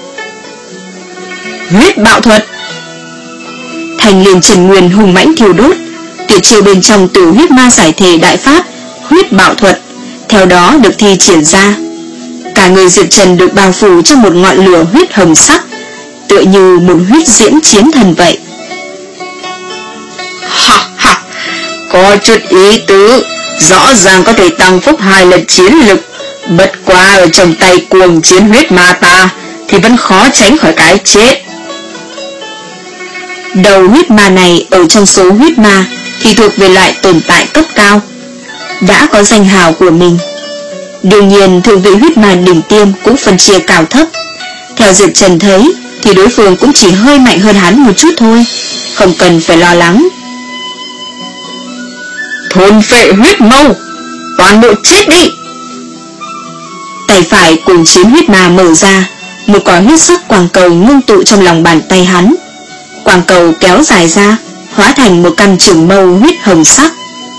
Huyết bạo thuật. Thành liền Trần Nguyên hùng mãnh thiêu đốt, tuyệt chiêu bên trong tử huyết ma giải thể đại pháp huyết bạo thuật theo đó được thi triển ra. Cả người Diệp Trần được bao phủ trong một ngọn lửa huyết hồng sắc, tựa như một huyết diễm chiến thần vậy. Ha ha, có chút ý tứ, rõ ràng có thể tăng phúc hai lần chiến lực, bất quá ở trong tay cuồng chiến huyết ma ta thì vẫn khó tránh khỏi cái chết. Đầu huyết ma này ở trong số huyết ma thì thuộc về loại tồn tại cấp cao, đã có danh hào của mình. Đương nhiên thượng vị huyết ma đỉnh tiêm cũng phân chia cao thấp. Theo Diệp Trần thấy thì đối phương cũng chỉ hơi mạnh hơn hắn một chút thôi, không cần phải lo lắng. Thôn phệ huyết mâu, toàn bộ chết đi. Tay phải cùng chiến huyết ma mở ra, một quả huyết sắc quang cầu ngưng tụ trong lòng bàn tay hắn. Quang cầu kéo dài ra, hóa thành một căn trường mâu huyết hồng sắc.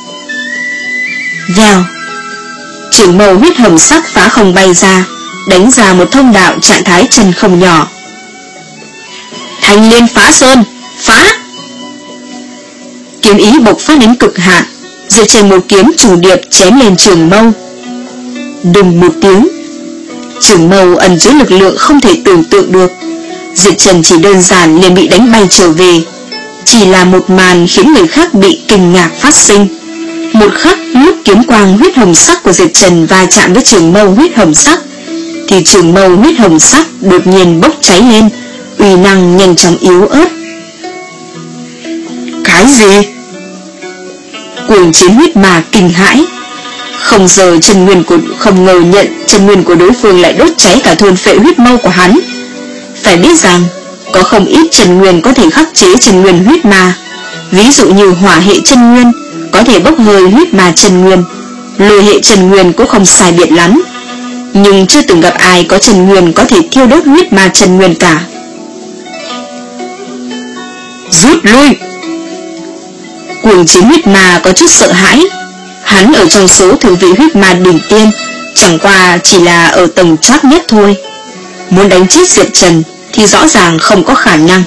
Vèo, trường mâu huyết hồng sắc phá không bay ra, đánh ra một thông đạo trạng thái chân không nhỏ. Thanh liên phá sơn, phá! Kiếm ý bộc phát đến cực hạn, dựa trên một kiếm trùng điệp chém lên trường mâu. Đùng một tiếng, trường mâu ẩn chứa lực lượng không thể tưởng tượng được. Diệp Trần chỉ đơn giản liền bị đánh bay trở về. Chỉ là một màn khiến người khác bị kinh ngạc phát sinh. Một khắc lúc kiếm quang huyết hồng sắc của Diệp Trần va chạm với trường mâu huyết hồng sắc, thì trường mâu huyết hồng sắc đột nhiên bốc cháy lên, uy năng nhanh chóng yếu ớt. Cái gì? Cuồng chiến huyết ma kinh hãi. Không giờ chân nguyên của không ngờ nhận chân nguyên của đối phương lại đốt cháy cả thôn phệ huyết mâu của hắn. Phải biết rằng có không ít chân nguyên có thể khắc chế chân nguyên huyết ma. Ví dụ như hỏa hệ chân nguyên có thể bốc hơi huyết ma chân nguyên, lôi hệ chân nguyên cũng không sai biệt lắm, nhưng chưa từng gặp ai có chân nguyên có thể thiêu đốt huyết ma chân nguyên cả. Rút lui. Cuồng chiến huyết ma có chút sợ hãi. Hắn ở trong số thượng vị huyết ma đỉnh tiêm, chẳng qua chỉ là ở tầng chót nhất thôi. Muốn đánh chết Diệp Trần thì rõ ràng không có khả năng.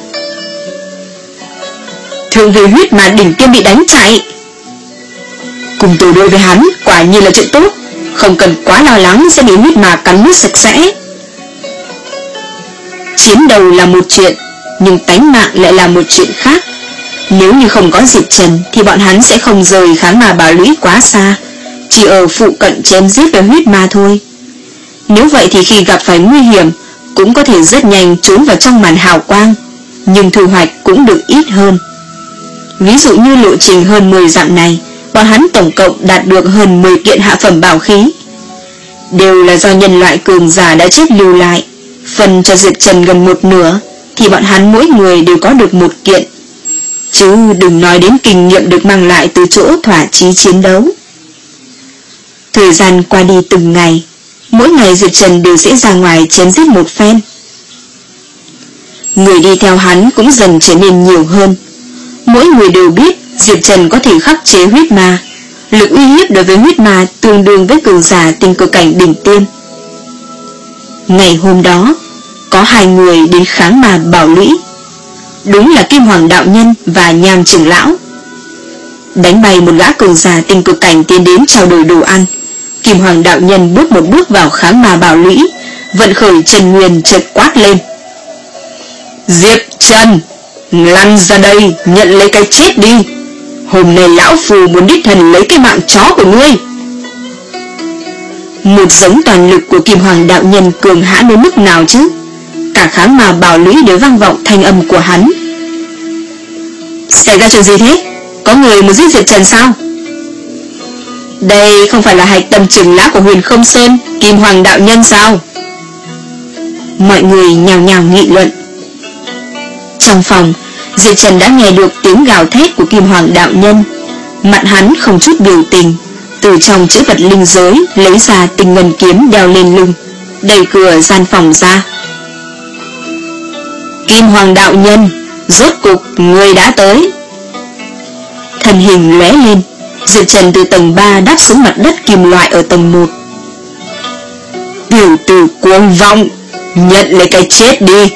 Thượng vị huyết ma đỉnh tiêm bị đánh chạy. Cùng tổ đội với hắn quả nhiên là chuyện tốt, không cần quá lo lắng sẽ bị huyết ma cắn nuốt sạch sẽ. Chiến đấu là một chuyện, nhưng tánh mạng lại là một chuyện khác. Nếu như không có Diệp Trần thì bọn hắn sẽ không rời kháng ma bảo lũy quá xa, chỉ ở phụ cận chém giết với huyết ma thôi. Nếu vậy thì khi gặp phải nguy hiểm cũng có thể rất nhanh trốn vào trong màn hào quang, nhưng thu hoạch cũng được ít hơn. Ví dụ như lộ trình hơn mười dặm này, bọn hắn tổng cộng đạt được hơn mười kiện hạ phẩm bảo khí, đều là do nhân loại cường giả đã chết lưu lại. Phần cho Diệp Trần gần một nửa, thì bọn hắn mỗi người đều có được một kiện. chứ đừng nói đến kinh nghiệm được mang lại từ chỗ thỏa chí chiến đấu. Thời gian qua đi từng ngày, mỗi ngày Diệp Trần đều sẽ ra ngoài chém giết một phen. Người đi theo hắn cũng dần trở nên nhiều hơn. Mỗi người đều biết Diệp Trần có thể khắc chế huyết ma, lực uy hiếp đối với huyết ma tương đương với cường giả tinh cực cảnh đỉnh tiêm. Ngày hôm đó, có hai người đến kháng ma bảo lũy, đúng là Kim Hoàng đạo nhân và Nham trưởng lão. Đánh bay một gã cường giả tinh cực cảnh tiến đến trao đổi đồ ăn, Kim Hoàng đạo nhân bước một bước vào kháng ma bảo lũy, vận khởi Trần Nguyên chợt quát lên: Diệp Trần, lăn ra đây nhận lấy cái chết đi. Hôm nay lão phù muốn đích thần lấy cái mạng chó của ngươi. Một giống toàn lực của Kim Hoàng đạo nhân cường hãn đến mức nào chứ? Cả kháng ma bảo lũy đều vang vọng thanh âm của hắn. Xảy ra chuyện gì thế? Có người muốn giết Diệp Trần sao? Đây không phải là hạch tâm trưởng lão của Huyền Không Sơn, Kim Hoàng đạo nhân sao? Mọi người nhào nhào nghị luận. Trong phòng, Diệp Trần đã nghe được tiếng gào thét của Kim Hoàng đạo nhân. Mặt hắn không chút biểu tình, từ trong chữ vật linh giới lấy ra tinh ngân kiếm đeo lên lưng, đẩy cửa gian phòng ra. Kim Hoàng đạo nhân, rốt cục người đã tới. Thân hình lóe lên, Diệp Trần từ tầng ba đáp xuống mặt đất kim loại ở tầng một. Tiểu tử cuồng vọng, nhận lấy cái chết đi.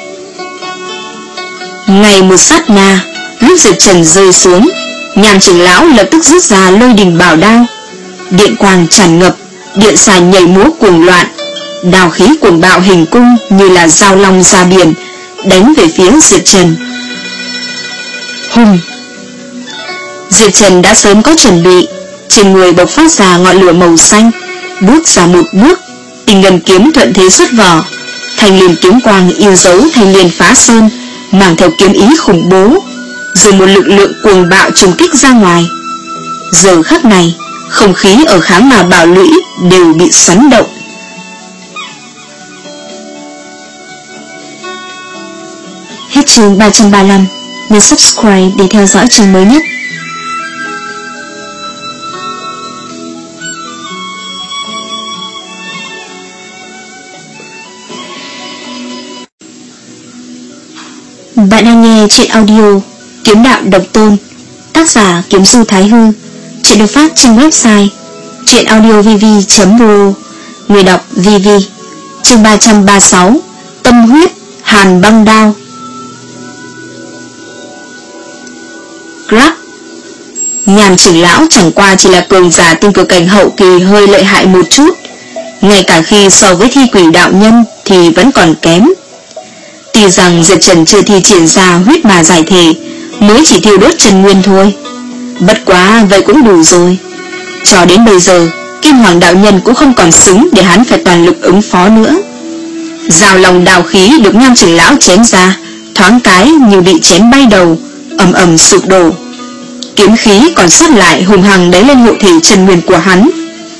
Ngày một sát na, lúc Diệp Trần rơi xuống, Nham trưởng lão lập tức rút ra lôi đình bảo đao. Điện quang tràn ngập, điện xà nhảy múa cuồng loạn, đao khí cuồng bạo hình cung như là dao long ra biển, đánh về phía Diệp Trần. Hùng! Diệp Trần đã sớm có chuẩn bị, trên người bộc phát ra ngọn lửa màu xanh, bước ra một bước, tinh ngân kiếm thuận thế xuất vỏ, thanh liền kiếm quang in dấu thanh liền phá sơn, mang theo kiếm ý khủng bố, dùng một lực lượng cuồng bạo trùng kích ra ngoài. Giờ khắc này, không khí ở kháng ma bảo lũy đều bị xoắn động. Hết chương ba trăm ba mươi lăm, nhấn subscribe để theo dõi chương mới nhất. Bạn đang nghe truyện audio Kiếm Đạo Độc Tôn, tác giả Kiếm Du Thái Hư. Truyện được phát trên website truyệnaudiovv chấm ro, người đọc vê vê. Chương ba trăm ba mươi sáu, Tâm huyết Hàn băng đao. Grab. Nham trưởng lão chẳng qua chỉ là cường giả tinh cực cảnh hậu kỳ hơi lợi hại một chút, ngay cả khi so với thi quỷ đạo nhân thì vẫn còn kém. Tuy rằng Diệp Trần chưa thi triển ra huyết mà giải thể, mới chỉ thiêu đốt Trần Nguyên thôi, bất quá vậy cũng đủ rồi. Cho đến bây giờ, Kim Hoàng đạo nhân cũng không còn xứng để hắn phải toàn lực ứng phó nữa. Dao lòng đào khí được Nham trưởng lão chém ra, thoáng cái như bị chém bay đầu, ầm ầm sụp đổ. Kiếm khí còn sót lại hùng hằng đánh lên hộ thể Trần Nguyên của hắn.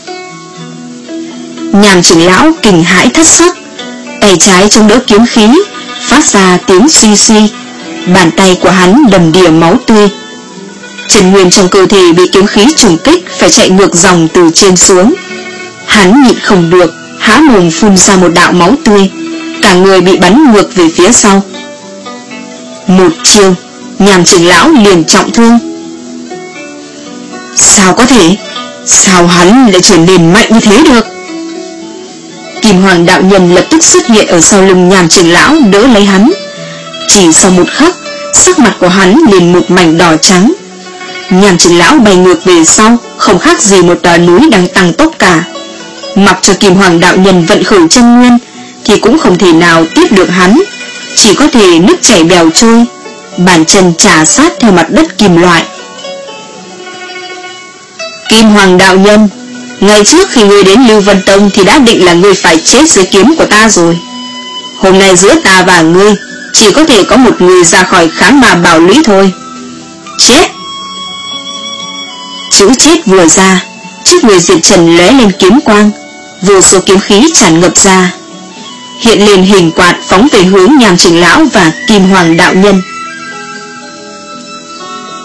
Nham trưởng lão kinh hãi thất sắc, tay trái chống đỡ kiếm khí, phát ra tiếng suy suy, bàn tay của hắn đầm đìa máu tươi. Trần Nguyên trong cơ thể bị kiếm khí trùng kích, phải chạy ngược dòng từ trên xuống. Hắn nhịn không được, há mồm phun ra một đạo máu tươi, cả người bị bắn ngược về phía sau. Một chiêu, Nham trưởng lão liền trọng thương. Sao có thể? Sao hắn lại trở nên mạnh như thế được? Kim Hoàng đạo nhân lập tức xuất hiện ở sau lưng Nham trưởng lão đỡ lấy hắn. Chỉ sau một khắc, sắc mặt của hắn liền một mảnh đỏ trắng. Nham trưởng lão bay ngược về sau, không khác gì một tòa núi đang tăng tốc cả. Mặc cho Kim Hoàng đạo nhân vận khởi chân nguyên thì cũng không thể nào tiếp được hắn, chỉ có thể nước chảy bèo trôi, bàn chân trà sát theo mặt đất kim loại. Kim Hoàng đạo nhân, ngày trước khi ngươi đến Lưu Vân Tông thì đã định là ngươi phải chết dưới kiếm của ta rồi. Hôm nay giữa ta và ngươi chỉ có thể có một người ra khỏi kháng ma bảo lũy thôi. Chết! Chữ chết vừa ra, trước người Diệp Trần lóe lên kiếm quang, vô số kiếm khí tràn ngập ra, hiện lên hình quạt phóng về hướng Nham trưởng lão và Kim Hoàng đạo nhân.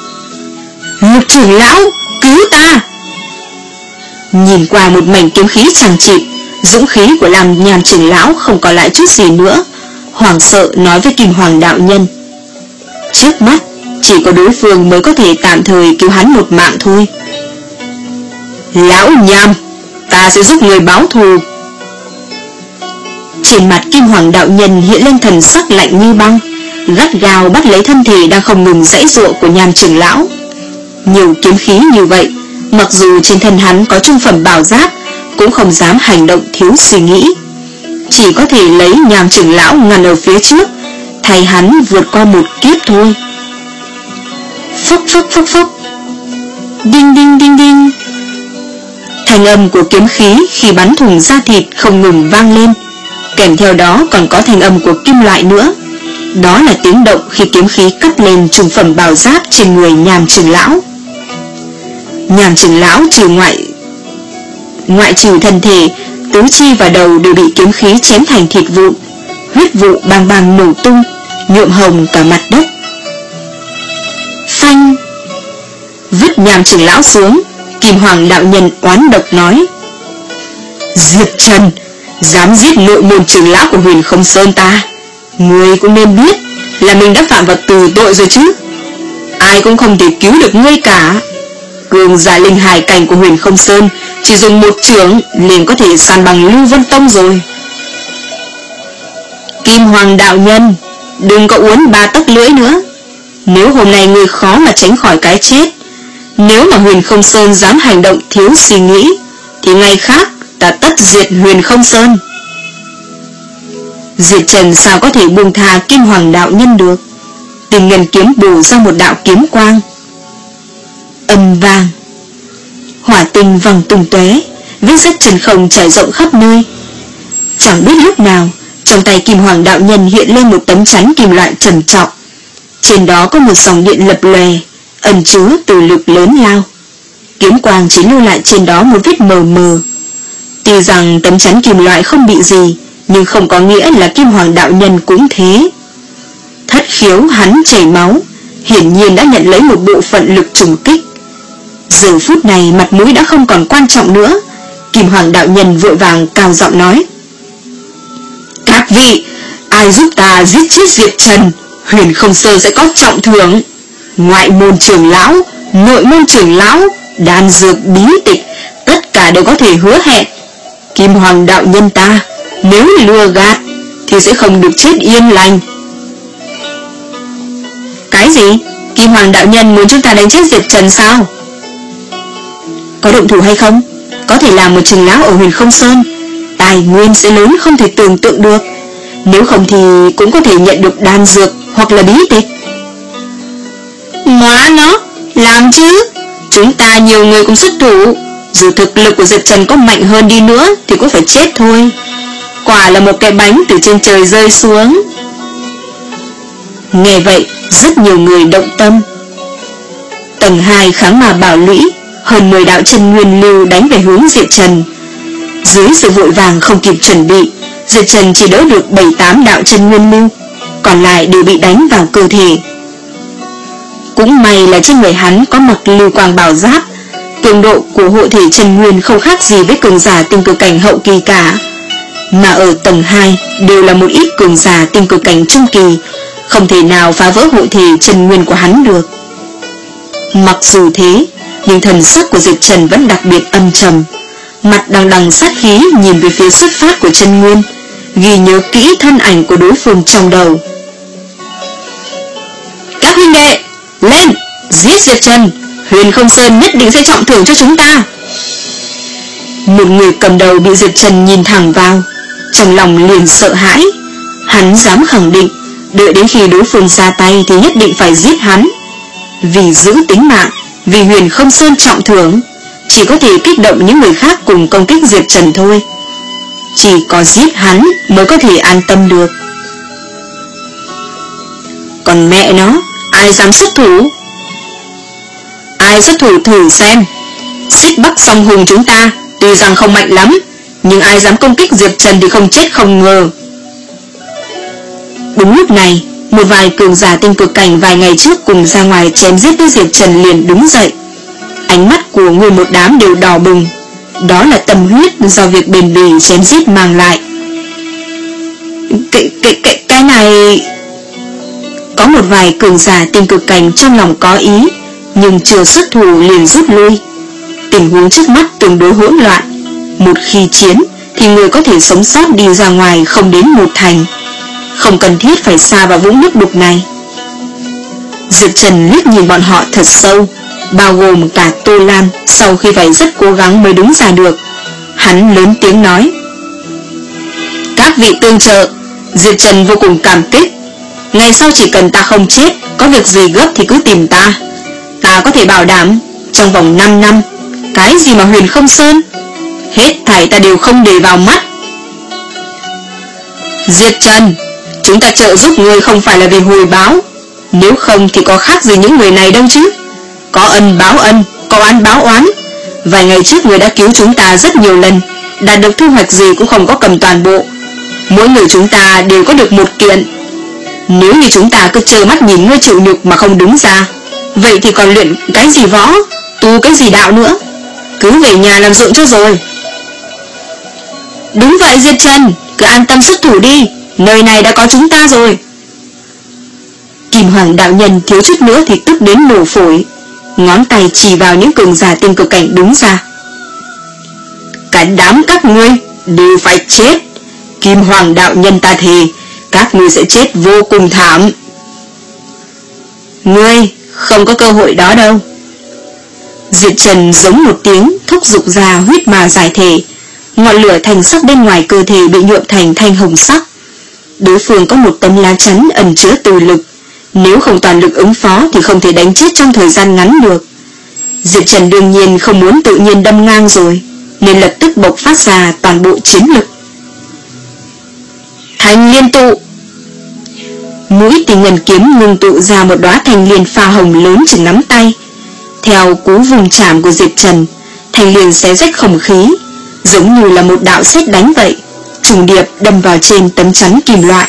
Lục trưởng lão, cứu ta! Nhìn qua một mảnh kiếm khí chằng chịt, dũng khí của Lam Nham trưởng lão không còn lại chút gì nữa. Hoảng sợ nói với Kim Hoàng đạo nhân, trước mắt chỉ có đối phương mới có thể tạm thời cứu hắn một mạng thôi. Lão Nham, ta sẽ giúp người báo thù. Trên mặt Kim Hoàng đạo nhân hiện lên thần sắc lạnh như băng, gắt gao bắt lấy thân thể đang không ngừng giãy giụa của Nham trưởng lão. Nhiều kiếm khí như vậy, mặc dù trên thân hắn có trung phẩm bảo giáp, cũng không dám hành động thiếu suy nghĩ, chỉ có thể lấy Nham trưởng lão ngăn ở phía trước, thay hắn vượt qua một kiếp thôi. Phốc phốc phốc phốc, đinh đinh đinh đinh. Thanh âm của kiếm khí khi bắn thủng da thịt không ngừng vang lên, kèm theo đó còn có thanh âm của kim loại nữa. Đó là tiếng động khi kiếm khí cắt lên trung phẩm bảo giáp trên người Nham trưởng lão. Nham trưởng lão trừ ngoại ngoại trừ thân thể, tứ chi và đầu đều bị kiếm khí chém thành thịt vụn, huyết vụ bang bang nổ tung, nhuộm hồng cả mặt đất. Phanh! Vứt Nham trưởng lão xuống, Kim Hoàng đạo nhân oán độc nói, Diệp Trần, dám giết nội môn trưởng lão của Huyền Không Sơn ta, ngươi cũng nên biết là mình đã phạm vào tử tội rồi chứ. Ai cũng không thể cứu được ngươi cả. Cường giả linh hải cảnh của Huyền Không Sơn chỉ dùng một chưởng liền có thể san bằng Lưu Vân Tông rồi. Kim Hoàng đạo nhân, đừng có uốn ba tấc lưỡi nữa. Nếu hôm nay ngươi khó mà tránh khỏi cái chết, nếu mà Huyền Không Sơn dám hành động thiếu suy nghĩ, thì ngày khác ta tất diệt Huyền Không Sơn. Diệp Trần sao có thể buông tha Kim Hoàng đạo nhân được. Tình ngân kiếm bổ ra một đạo kiếm quang. Âm vang, hỏa tinh văng tung tóe, vết rách trần không trải rộng khắp nơi. Chẳng biết lúc nào, trong tay Kim Hoàng đạo nhân hiện lên một tấm chắn kim loại trầm trọng. Trên đó có một dòng điện lập lòe, ẩn chứa từ lực lớn lao. Kiếm quang chỉ lưu lại trên đó một vết mờ mờ. Tuy rằng tấm chắn kim loại không bị gì, nhưng không có nghĩa là Kim Hoàng đạo nhân cũng thế. Thất khiếu hắn chảy máu, hiển nhiên đã nhận lấy một bộ phận lực trùng kích. Giờ phút này mặt mũi đã không còn quan trọng nữa. Kim Hoàng đạo nhân vội vàng cao giọng nói, các vị, ai giúp ta giết chết Diệp Trần, Huyền Không Sơn sẽ có trọng thưởng. Ngoại môn trưởng lão, nội môn trưởng lão, đan dược bí tịch, tất cả đều có thể hứa hẹn. Kim Hoàng đạo nhân ta nếu lừa gạt thì sẽ không được chết yên lành. Cái gì? Kim Hoàng đạo nhân muốn chúng ta đánh chết Diệp Trần sao? Có động thủ hay không? Có thể làm một trưởng lão ở Huyền Không Sơn, tài nguyên sẽ lớn không thể tưởng tượng được. Nếu không thì cũng có thể nhận được đan dược hoặc là bí tịch. Móa nó, làm chứ. Chúng ta nhiều người cũng xuất thủ, dù thực lực của Diệp Trần có mạnh hơn đi nữa thì cũng phải chết thôi. Quả là một cái bánh từ trên trời rơi xuống. Nghe vậy, rất nhiều người động tâm. Tầng hai kháng mà bảo lũy, hơn mười đạo chân nguyên lưu đánh về hướng Diệp Trần. Dưới sự vội vàng không kịp chuẩn bị, Diệp Trần chỉ đỡ được bảy tám đạo chân nguyên lưu, còn lại đều bị đánh vào cơ thể. Cũng may là trên người hắn có mặc lưu quang bảo giáp, cường độ của hộ thể chân nguyên không khác gì với cường giả tinh cực cảnh hậu kỳ cả. Mà ở tầng hai đều là một ít cường giả tinh cực cảnh trung kỳ, không thể nào phá vỡ hộ thể chân nguyên của hắn được. Mặc dù thế, nhưng thần sắc của Diệp Trần vẫn đặc biệt âm trầm, mặt đằng đằng sát khí nhìn về phía xuất phát của chân nguyên, ghi nhớ kỹ thân ảnh của đối phương trong đầu. Các huynh đệ, lên, giết Diệp Trần, Huyền Không Sơn nhất định sẽ trọng thưởng cho chúng ta. Một người cầm đầu bị Diệp Trần nhìn thẳng vào, trong lòng liền sợ hãi. Hắn dám khẳng định, đợi đến khi đối phương ra tay thì nhất định phải giết hắn. Vì giữ tính mạng, vì Huyền Không Sơn trọng thưởng, chỉ có thể kích động những người khác cùng công kích Diệp Trần thôi. Chỉ có giết hắn mới có thể an tâm được. Còn mẹ nó, ai dám xuất thủ? Ai xuất thủ thử xem. Xích Bắc Song Hùng chúng ta tuy rằng không mạnh lắm, nhưng ai dám công kích Diệp Trần thì không chết không ngờ. Đúng lúc này, Một vài cường giả tinh cực cảnh vài ngày trước cùng ra ngoài chém giết với Diệp Trần liền đứng dậy. Ánh mắt của nguyên một đám đều đỏ bừng. Đó là tâm huyết do việc bền bỉ chém giết mang lại. Cái, cái, cái, cái này... Có một vài cường giả tinh cực cảnh trong lòng có ý, nhưng chưa xuất thủ liền rút lui. Tình huống trước mắt tương đối hỗn loạn. Một khi chiến thì người có thể sống sót đi ra ngoài không đến một thành. Không cần thiết phải xa vào vũng nước đục này. Diệp Trần liếc nhìn bọn họ thật sâu, bao gồm cả Tô Lan. Sau khi phải rất cố gắng mới đứng ra được, hắn lớn tiếng nói: các vị tương trợ, Diệp Trần vô cùng cảm kích. Ngày sau chỉ cần ta không chết, có việc gì gấp thì cứ tìm ta. Ta có thể bảo đảm trong vòng năm năm, cái gì mà Huyền Không Sơn, hết thảy ta đều không để vào mắt. Diệp Trần, chúng ta trợ giúp người không phải là vì hồi báo, nếu không thì có khác gì những người này đâu chứ. Có ân báo ân, có oán báo oán. Vài ngày trước người đã cứu chúng ta rất nhiều lần, đạt được thu hoạch gì cũng không có cầm toàn bộ. Mỗi người chúng ta đều có được một kiện. Nếu như chúng ta cứ trơ mắt nhìn ngươi chịu nhục mà không đứng ra, vậy thì còn luyện cái gì võ, tu cái gì đạo nữa. Cứ về nhà làm ruộng cho rồi. Đúng vậy Diệp Trần, cứ an tâm xuất thủ đi, nơi này đã có chúng ta rồi. Kim Hoàng đạo nhân thiếu chút nữa thì tức đến nổ phổi, ngón tay chỉ vào những cường giả tinh cực cảnh đứng ra. Cả đám các ngươi đều phải chết. Kim Hoàng đạo nhân ta thề, các ngươi sẽ chết vô cùng thảm. Ngươi không có cơ hội đó đâu. Diệp Trần giống một tiếng thúc giục ra huyết ma giải thể. Ngọn lửa thành sắc bên ngoài cơ thể bị nhuộm thành thanh hồng sắc. Đối phương có một tấm lá chắn ẩn chứa từ lực, nếu không toàn lực ứng phó thì không thể đánh chết trong thời gian ngắn được. Diệp Trần đương nhiên không muốn tự nhiên đâm ngang rồi, nên lập tức bộc phát ra toàn bộ chiến lực. Thanh liên tụ. Mũi Tình Ngân kiếm ngưng tụ ra một đóa thanh liên pha hồng lớn chừng nắm tay. Theo cú vùng chạm của Diệp Trần, thanh liên xé rách không khí, giống như là một đạo sét đánh vậy, trùng điệp đâm vào trên tấm chắn kim loại.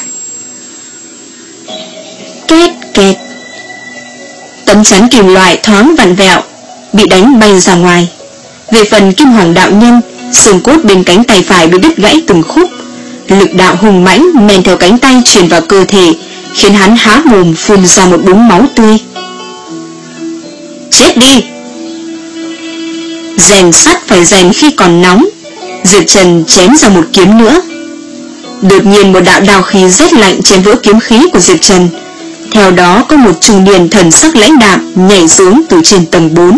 Két kẹt. Tấm chắn kim loại thoáng vặn vẹo, bị đánh bay ra ngoài. Về phần Kim Hoàng đạo nhân, xương cốt bên cánh tay phải bị đứt gãy từng khúc. Lực đạo hùng mãnh men theo cánh tay truyền vào cơ thể, khiến hắn há mồm phun ra một búng máu tươi. Chết đi! Rèn sắt phải rèn khi còn nóng. Diệp Trần chém ra một kiếm nữa. Đột nhiên một đạo đao khí rét lạnh chém vỡ kiếm khí của Diệp Trần. Theo đó có một trung niên thần sắc lãnh đạm nhảy xuống từ trên tầng bốn.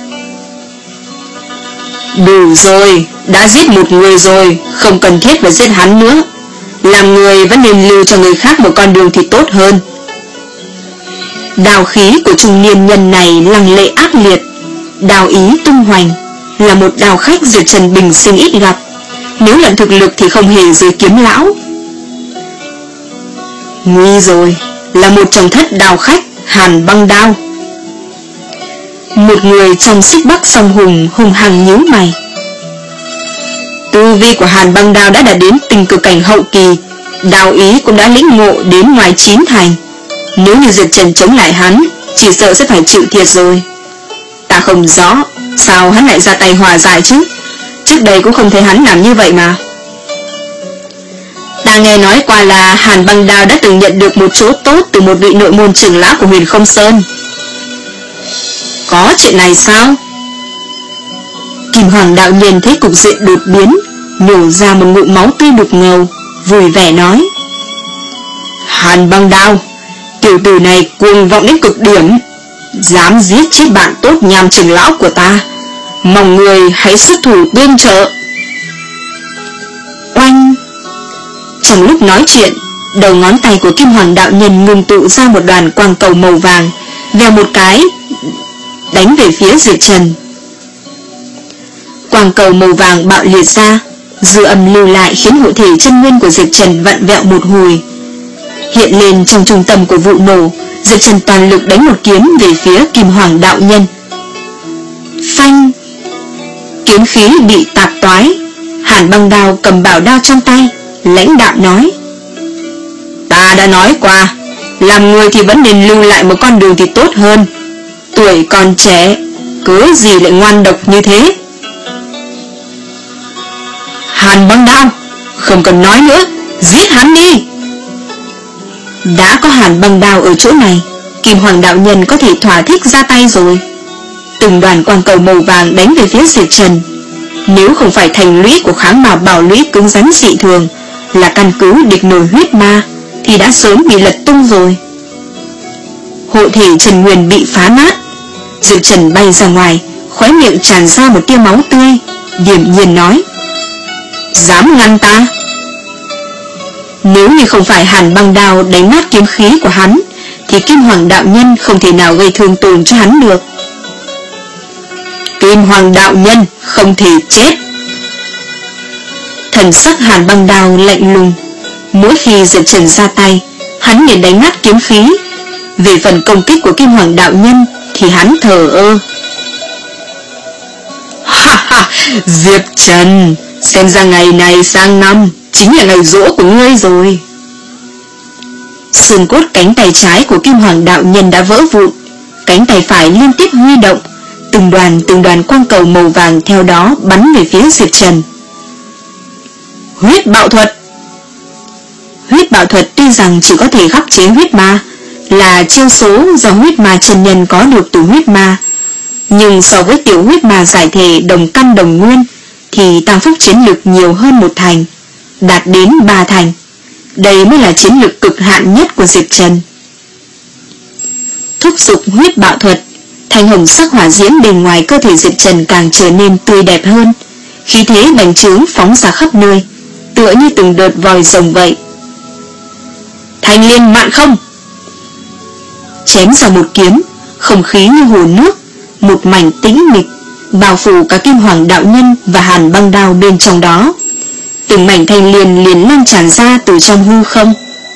Đủ rồi, đã giết một người rồi, không cần thiết phải giết hắn nữa. Làm người vẫn nên lưu cho người khác một con đường thì tốt hơn. Đao khí của trung niên nhân này lăng lệ ác liệt, đao ý tung hoành, là một đao khách Diệp Trần bình sinh ít gặp. Nếu luận thực lực thì không hề dưới kiếm lão. Nguy rồi, là một trong thất đao khách Hàn Băng Đao. Một người trong Xích Bắc Song Hùng hùng hằng nhíu mày. Tu vi của Hàn Băng Đao đã đạt đến tình cực cảnh hậu kỳ, đao ý cũng đã lĩnh ngộ đến ngoài chín thành. Nếu như Diệp Trần chống lại hắn, chỉ sợ sẽ phải chịu thiệt rồi. Ta không rõ sao hắn lại ra tay hòa giải chứ, trước đây cũng không thấy hắn làm như vậy mà. Ta nghe nói qua là Hàn Băng Đao đã từng nhận được một chỗ tốt từ một vị nội môn trưởng lão của Huyền Không Sơn. Có chuyện này sao? Kim Hoàng đạo nhân thấy cục diện đột biến, nhổ ra một ngụm máu tươi đục ngầu, vui vẻ nói: Hàn Băng Đao, tiểu tử này cuồng vọng đến cực điểm, dám giết chết bạn tốt Nham trưởng lão của ta, mong người hãy xuất thủ tương trợ. Oanh! Trong lúc nói chuyện, đầu ngón tay của Kim Hoàng đạo nhân ngưng tụ ra một đoàn quang cầu màu vàng, vèo một cái đánh về phía Diệp Trần. Quang cầu màu vàng bạo liệt ra, dư âm lưu lại khiến hộ thể chân nguyên của Diệp Trần vặn vẹo một hồi. Hiện lên trong trung tâm của vụ nổ, Diệp Trần toàn lực đánh một kiếm về phía Kim Hoàng đạo nhân. Phanh! Kiếm khí bị tạp toái. Hàn Băng Đao cầm bảo đao trong tay, lãnh đạm nói: Ta đã nói qua, Làm người thì vẫn nên lưu lại một con đường thì tốt hơn. Tuổi còn trẻ, cớ gì lại ngoan độc như thế? Hàn Băng Đao, không cần nói nữa, giết hắn đi. Đã có Hàn Băng Đao ở chỗ này, Kim Hoàng đạo nhân có thể thỏa thích ra tay rồi. Từng đoàn quang cầu màu vàng đánh về phía Diệp Trần. Nếu không phải thành lũy của Kháng Bảo Bảo lũy cứng rắn dị thường, là căn cứ địch nổi huyết ma, thì đã sớm bị lật tung rồi. Hộ thể Trần Nguyên bị phá nát. Diệp Trần bay ra ngoài, khóe miệng tràn ra một tia máu tươi, điềm nhiên nói: dám ngăn ta? Nếu như không phải Hàn Băng Đao đánh nát kiếm khí của hắn, thì Kim Hoàng đạo nhân không thể nào gây thương tổn cho hắn được. Kim Hoàng đạo nhân không thể chết. Thần sắc Hàn Băng Đao lạnh lùng. Mỗi khi Diệp Trần ra tay, hắn liền đánh nát kiếm khí. Về phần công kích của Kim Hoàng đạo nhân thì hắn thờ ơ. Ha ha, Diệp Trần, xem ra ngày này sang năm chính là ngày giỗ của ngươi rồi. Xương cốt cánh tay trái của Kim Hoàng đạo nhân đã vỡ vụn, cánh tay phải liên tiếp huy động, từng đoàn từng đoàn quang cầu màu vàng theo đó bắn về phía Diệp Trần. Huyết bạo thuật. Huyết bạo thuật tuy rằng chỉ có thể khắc chế huyết ma, là chiêu số do huyết ma chân nhân có được từ huyết ma, nhưng so với tiểu huyết ma giải thể đồng căn đồng nguyên thì tăng phúc chiến lực nhiều hơn một thành, đạt đến ba thành. Đây mới là chiến lực cực hạn nhất của Diệp Trần. Thúc giục huyết bạo thuật, thanh hồng sắc hỏa diễm bên ngoài cơ thể Diệp Trần càng trở nên tươi đẹp hơn, khí thế bành trướng phóng ra khắp nơi, tựa như từng đợt vòi rồng vậy. Thanh liên mạn không. Chém ra một kiếm, không khí như hồ nước, một mảnh tĩnh mịch, bao phủ cả Kim Hoàng đạo nhân và Hàn Băng Đao bên trong đó. Từng mảnh thanh liên liền lan tràn ra từ trong hư không.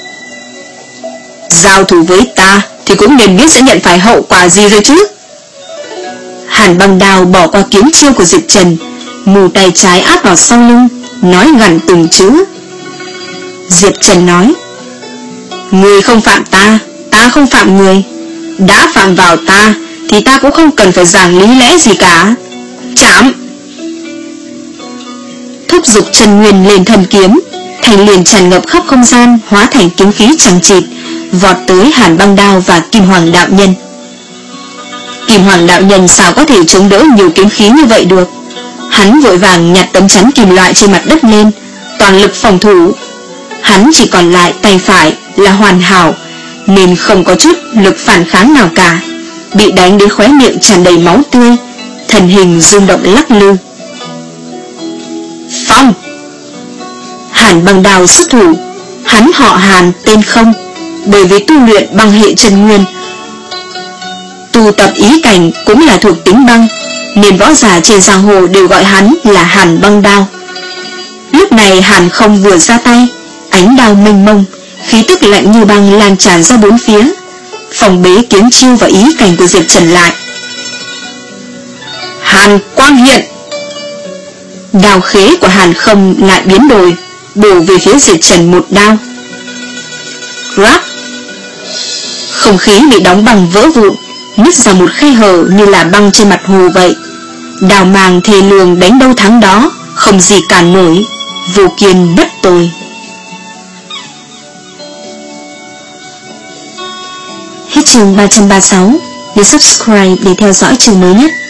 Giao thủ với ta thì cũng nên biết sẽ nhận phải hậu quả gì rồi chứ. Hàn Băng Đao bỏ qua kiếm chiêu của Diệp Trần, mù tay trái áp vào sau lưng, nói gằn từng chữ. Diệp Trần nói: người không phạm ta, ta không phạm người. Đã phạm vào ta thì ta cũng không cần phải giảng lý lẽ gì cả. Chạm. Thúc giục Trần Nguyên lên thần kiếm, thành liền tràn ngập khắp không gian, hóa thành kiếm khí chằng chịt, vọt tới Hàn Băng Đao và Kim Hoàng đạo nhân. Kim Hoàng đạo nhân sao có thể chống đỡ nhiều kiếm khí như vậy được? Hắn vội vàng nhặt tấm chắn kim loại trên mặt đất lên, toàn lực phòng thủ. Hắn chỉ còn lại tay phải là hoàn hảo, nên không có chút lực phản kháng nào cả, bị đánh đến khóe miệng tràn đầy máu tươi, thân hình rung động lắc lư. Phong. Hàn Băng Đao xuất thủ. Hắn họ Hàn tên Không, bởi vì tu luyện băng hệ chân nguyên, tu tập ý cảnh cũng là thuộc tính băng, nên võ giả trên giang hồ đều gọi hắn là Hàn Băng Đao. Lúc này Hàn Không vừa ra tay, ánh đao mênh mông, khí tức lạnh như băng lan tràn ra bốn phía, phòng bế kiếm chiêu và ý cảnh của Diệp Trần lại. Hàn Quang hiện. Đao khế của Hàn Không lại biến đổi, bổ về phía Diệp Trần một đao. Rắc. Không khí bị đóng băng vỡ vụn, nứt ra một khe hở như là băng trên mặt hồ vậy. Đào màng thề lường đánh đâu thắng đó, không gì cản nổi, vô kiên bất tồi. Hết chương ba trăm ba mươi sáu. Để subscribe để theo dõi chương mới nhất.